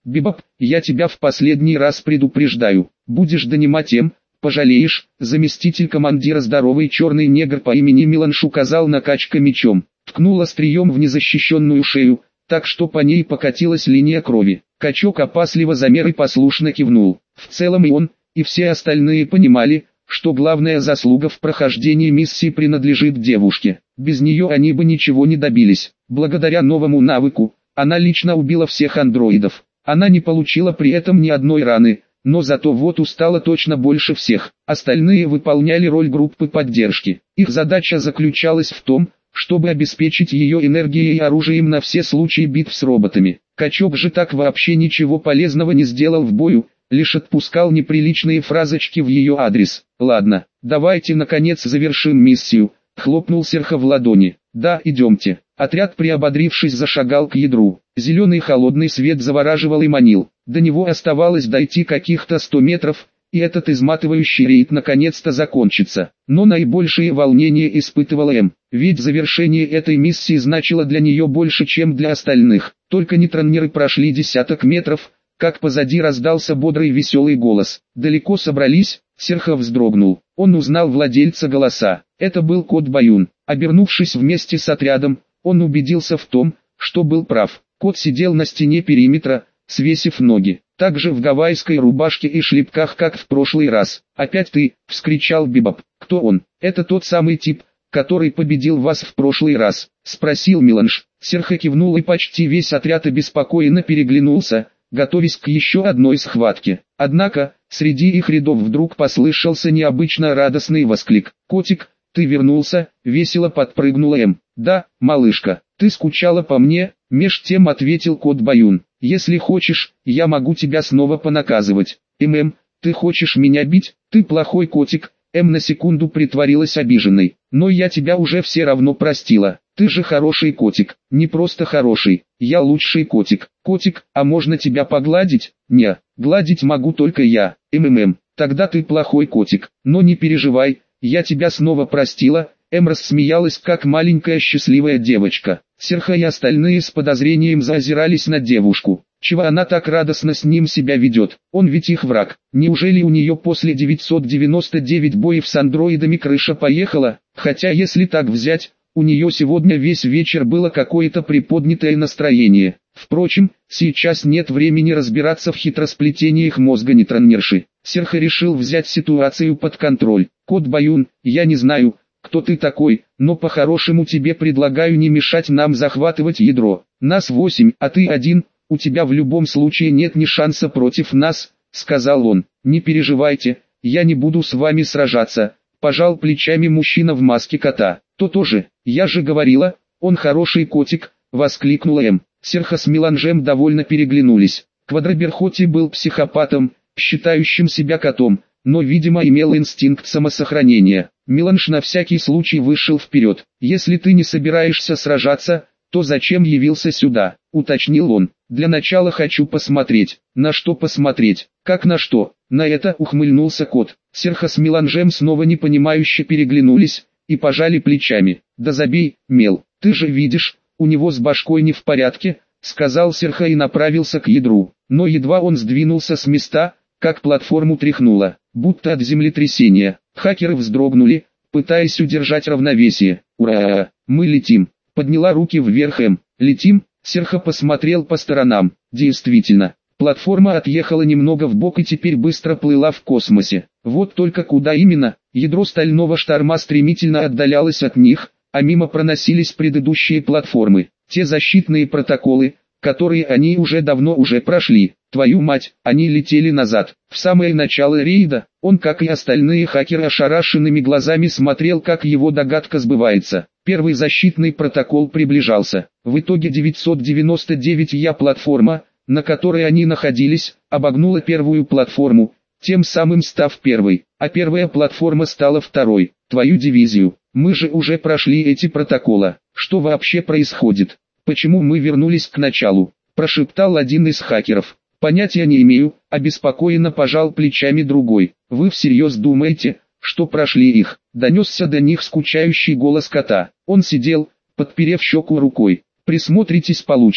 Бибоп, я тебя в последний раз предупреждаю, будешь донимать М, пожалеешь. Заместитель командира здоровый черный негр по имени Меланж указал на Качка мечом, ткнул острием в незащищенную шею, так что по ней покатилась линия крови. Качок опасливо замер и послушно кивнул. В целом и он, и все остальные понимали, что главная заслуга в прохождении миссии принадлежит девушке. Без нее они бы ничего не добились. Благодаря новому навыку, она лично убила всех андроидов. Она не получила при этом ни одной раны, но зато вот устала точно больше всех. Остальные выполняли роль группы поддержки. Их задача заключалась в том, чтобы обеспечить ее энергией и оружием на все случаи битв с роботами. Качок же так вообще ничего полезного не сделал в бою, лишь отпускал неприличные фразочки в ее адрес. «Ладно, давайте наконец завершим миссию», — хлопнул Серха в ладони. «Да, идемте». Отряд, приободрившись, зашагал к ядру. Зеленый холодный свет завораживал и манил. До него оставалось дойти каких-то сто метров, и этот изматывающий рейд наконец-то закончится. Но наибольшее волнение испытывала М, ведь завершение этой миссии значило для нее больше, чем для остальных. Только нейтронеры прошли десяток метров, как позади раздался бодрый веселый голос. «Далеко собрались?» Серха вздрогнул. Он узнал владельца голоса. Это был Кот Баюн. Обернувшись вместе с отрядом, он убедился в том, что был прав. Кот сидел на стене периметра, свесив ноги. Также в гавайской рубашке и шлепках, как в прошлый раз. «Опять ты!» — вскричал Бибоп. «Кто он?» «Это тот самый тип, который победил вас в прошлый раз?» — спросил Меланж. Серха кивнул, и почти весь отряд обеспокоенно переглянулся, готовясь к еще одной схватке. Однако, среди их рядов вдруг послышался необычно радостный восклик. «Котик, ты вернулся!» — весело подпрыгнула М. «Да, малышка, ты скучала по мне?» — меж тем ответил Кот Баюн. «Если хочешь, я могу тебя снова понаказывать». «Эм-эм, ты хочешь меня бить? Ты плохой котик». М на секунду притворилась обиженной. «Но я тебя уже все равно простила. Ты же хороший котик». «Не просто хороший, я лучший котик». «Котик, а можно тебя погладить?» «Не, гладить могу только я». «Ммм, тогда ты плохой котик. Но не переживай, я тебя снова простила». М рассмеялась, как маленькая счастливая девочка. Серха и остальные с подозрением заозирались на девушку. Чего она так радостно с ним себя ведет? Он ведь их враг. Неужели у нее после девятисот девяноста девяти боев с андроидами крыша поехала? Хотя если так взять, у нее сегодня весь вечер было какое-то приподнятое настроение. Впрочем, сейчас нет времени разбираться в хитросплетениях мозга нейтронерши. Серха решил взять ситуацию под контроль. «Кот Баюн, я не знаю, кто ты такой, но по-хорошему тебе предлагаю не мешать нам захватывать ядро. Нас восемь, а ты один, у тебя в любом случае нет ни шанса против нас», — сказал он. «Не переживайте, я не буду с вами сражаться», — пожал плечами мужчина в маске кота. «То тоже, я же говорила, он хороший котик», — воскликнула М. Серха с Меланжем довольно переглянулись. Квадроберхоти был психопатом, считающим себя котом, но, видимо, имел инстинкт самосохранения. Меланж на всякий случай вышел вперед. «Если ты не собираешься сражаться, то зачем явился сюда?» — уточнил он. «Для начала хочу посмотреть». «На что посмотреть?» «Как на что?» На это ухмыльнулся кот. Серха с Меланжем снова непонимающе переглянулись и пожали плечами. «Да забей, Мел, ты же видишь, у него с башкой не в порядке», — сказал Серха и направился к ядру. Но едва он сдвинулся с места, как платформу тряхнуло, будто от землетрясения. Хакеры вздрогнули, пытаясь удержать равновесие. «Ура! Мы летим!» — подняла руки вверх М. «Летим?» — Серха посмотрел по сторонам. Действительно, платформа отъехала немного вбок и теперь быстро плыла в космосе. Вот только куда именно? Ядро стального шторма стремительно отдалялось от них, а мимо проносились предыдущие платформы. Те защитные протоколы, которые они уже давно уже прошли. Твою мать, они летели назад. В самое начало рейда, он, как и остальные хакеры, ошарашенными глазами смотрел, как его догадка сбывается. Первый защитный протокол приближался. В итоге девятьсот девяносто девятая платформа, на которой они находились, обогнула первую платформу, тем самым став первой, а первая платформа стала второй. Твою дивизию, мы же уже прошли эти протоколы. Что вообще происходит? Почему мы вернулись к началу? Прошептал один из хакеров. «Понятия не имею», — обеспокоенно пожал плечами другой. «Вы всерьез думаете, что прошли их?» — донесся до них скучающий голос кота. Он сидел, подперев щеку рукой. «Присмотритесь получше», —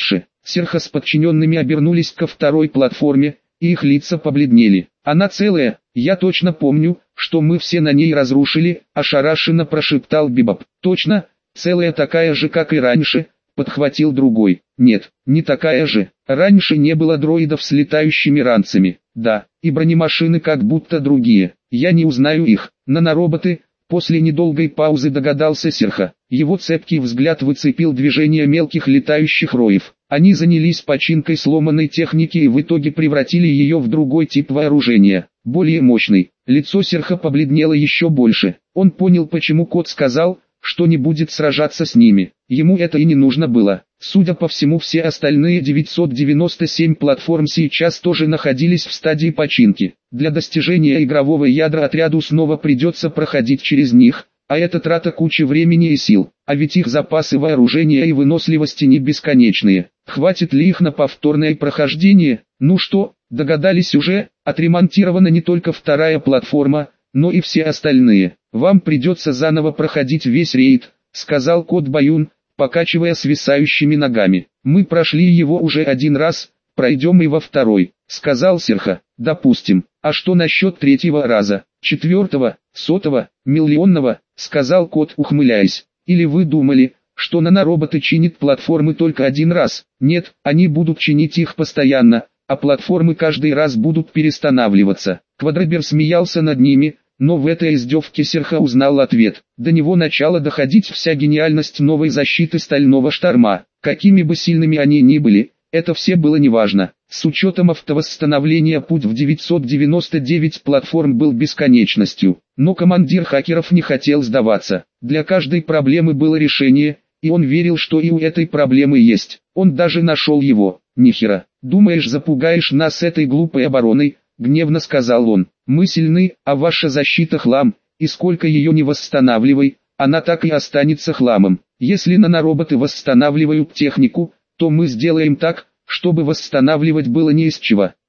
Серха с подчиненными обернулись ко второй платформе, и их лица побледнели. «Она целая, я точно помню, что мы все на ней разрушили», – ошарашенно прошептал Бибоп. «Точно, целая такая же, как и раньше», – подхватил другой. «Нет, не такая же. Раньше не было дроидов с летающими ранцами. Да, и бронемашины как будто другие. Я не узнаю их. Нанороботы». После недолгой паузы догадался Серха. Его цепкий взгляд выцепил движение мелких летающих роев. Они занялись починкой сломанной техники и в итоге превратили ее в другой тип вооружения, более мощный. Лицо Серха побледнело еще больше. Он понял, почему кот сказал, что не будет сражаться с ними. Ему это и не нужно было. Судя по всему, все остальные девятьсот девяносто семь платформ сейчас тоже находились в стадии починки. Для достижения игрового ядра отряду снова придется проходить через них, а это трата кучи времени и сил. А ведь их запасы вооружения и выносливости не бесконечные. Хватит ли их на повторное прохождение? Ну что, догадались уже, отремонтирована не только вторая платформа, но и все остальные. Вам придется заново проходить весь рейд, сказал кот Баюн, покачивая свисающими ногами. Мы прошли его уже один раз, пройдем и во второй, сказал Серха. Допустим, а что насчет третьего раза, четвертого, сотого, миллионного, сказал кот, ухмыляясь. Или вы думали, что нанороботы чинят платформы только один раз? Нет, они будут чинить их постоянно, а платформы каждый раз будут перестанавливаться. Квадробер смеялся над ними, но в этой издевке Серха узнал ответ. До него начала доходить вся гениальность новой защиты стального шторма. Какими бы сильными они ни были, это все было неважно. С учетом автовосстановления путь в девятьсот девяносто девять платформ был бесконечностью. Но командир хакеров не хотел сдаваться. Для каждой проблемы было решение, и он верил, что и у этой проблемы есть. Он даже нашел его. «Нихера, думаешь, запугаешь нас этой глупой обороной?» — гневно сказал он. «Мы сильны, а ваша защита хлам, и сколько ее не восстанавливай, она так и останется хламом. Если нанороботы восстанавливают технику, то мы сделаем так, чтобы восстанавливать было не из чего».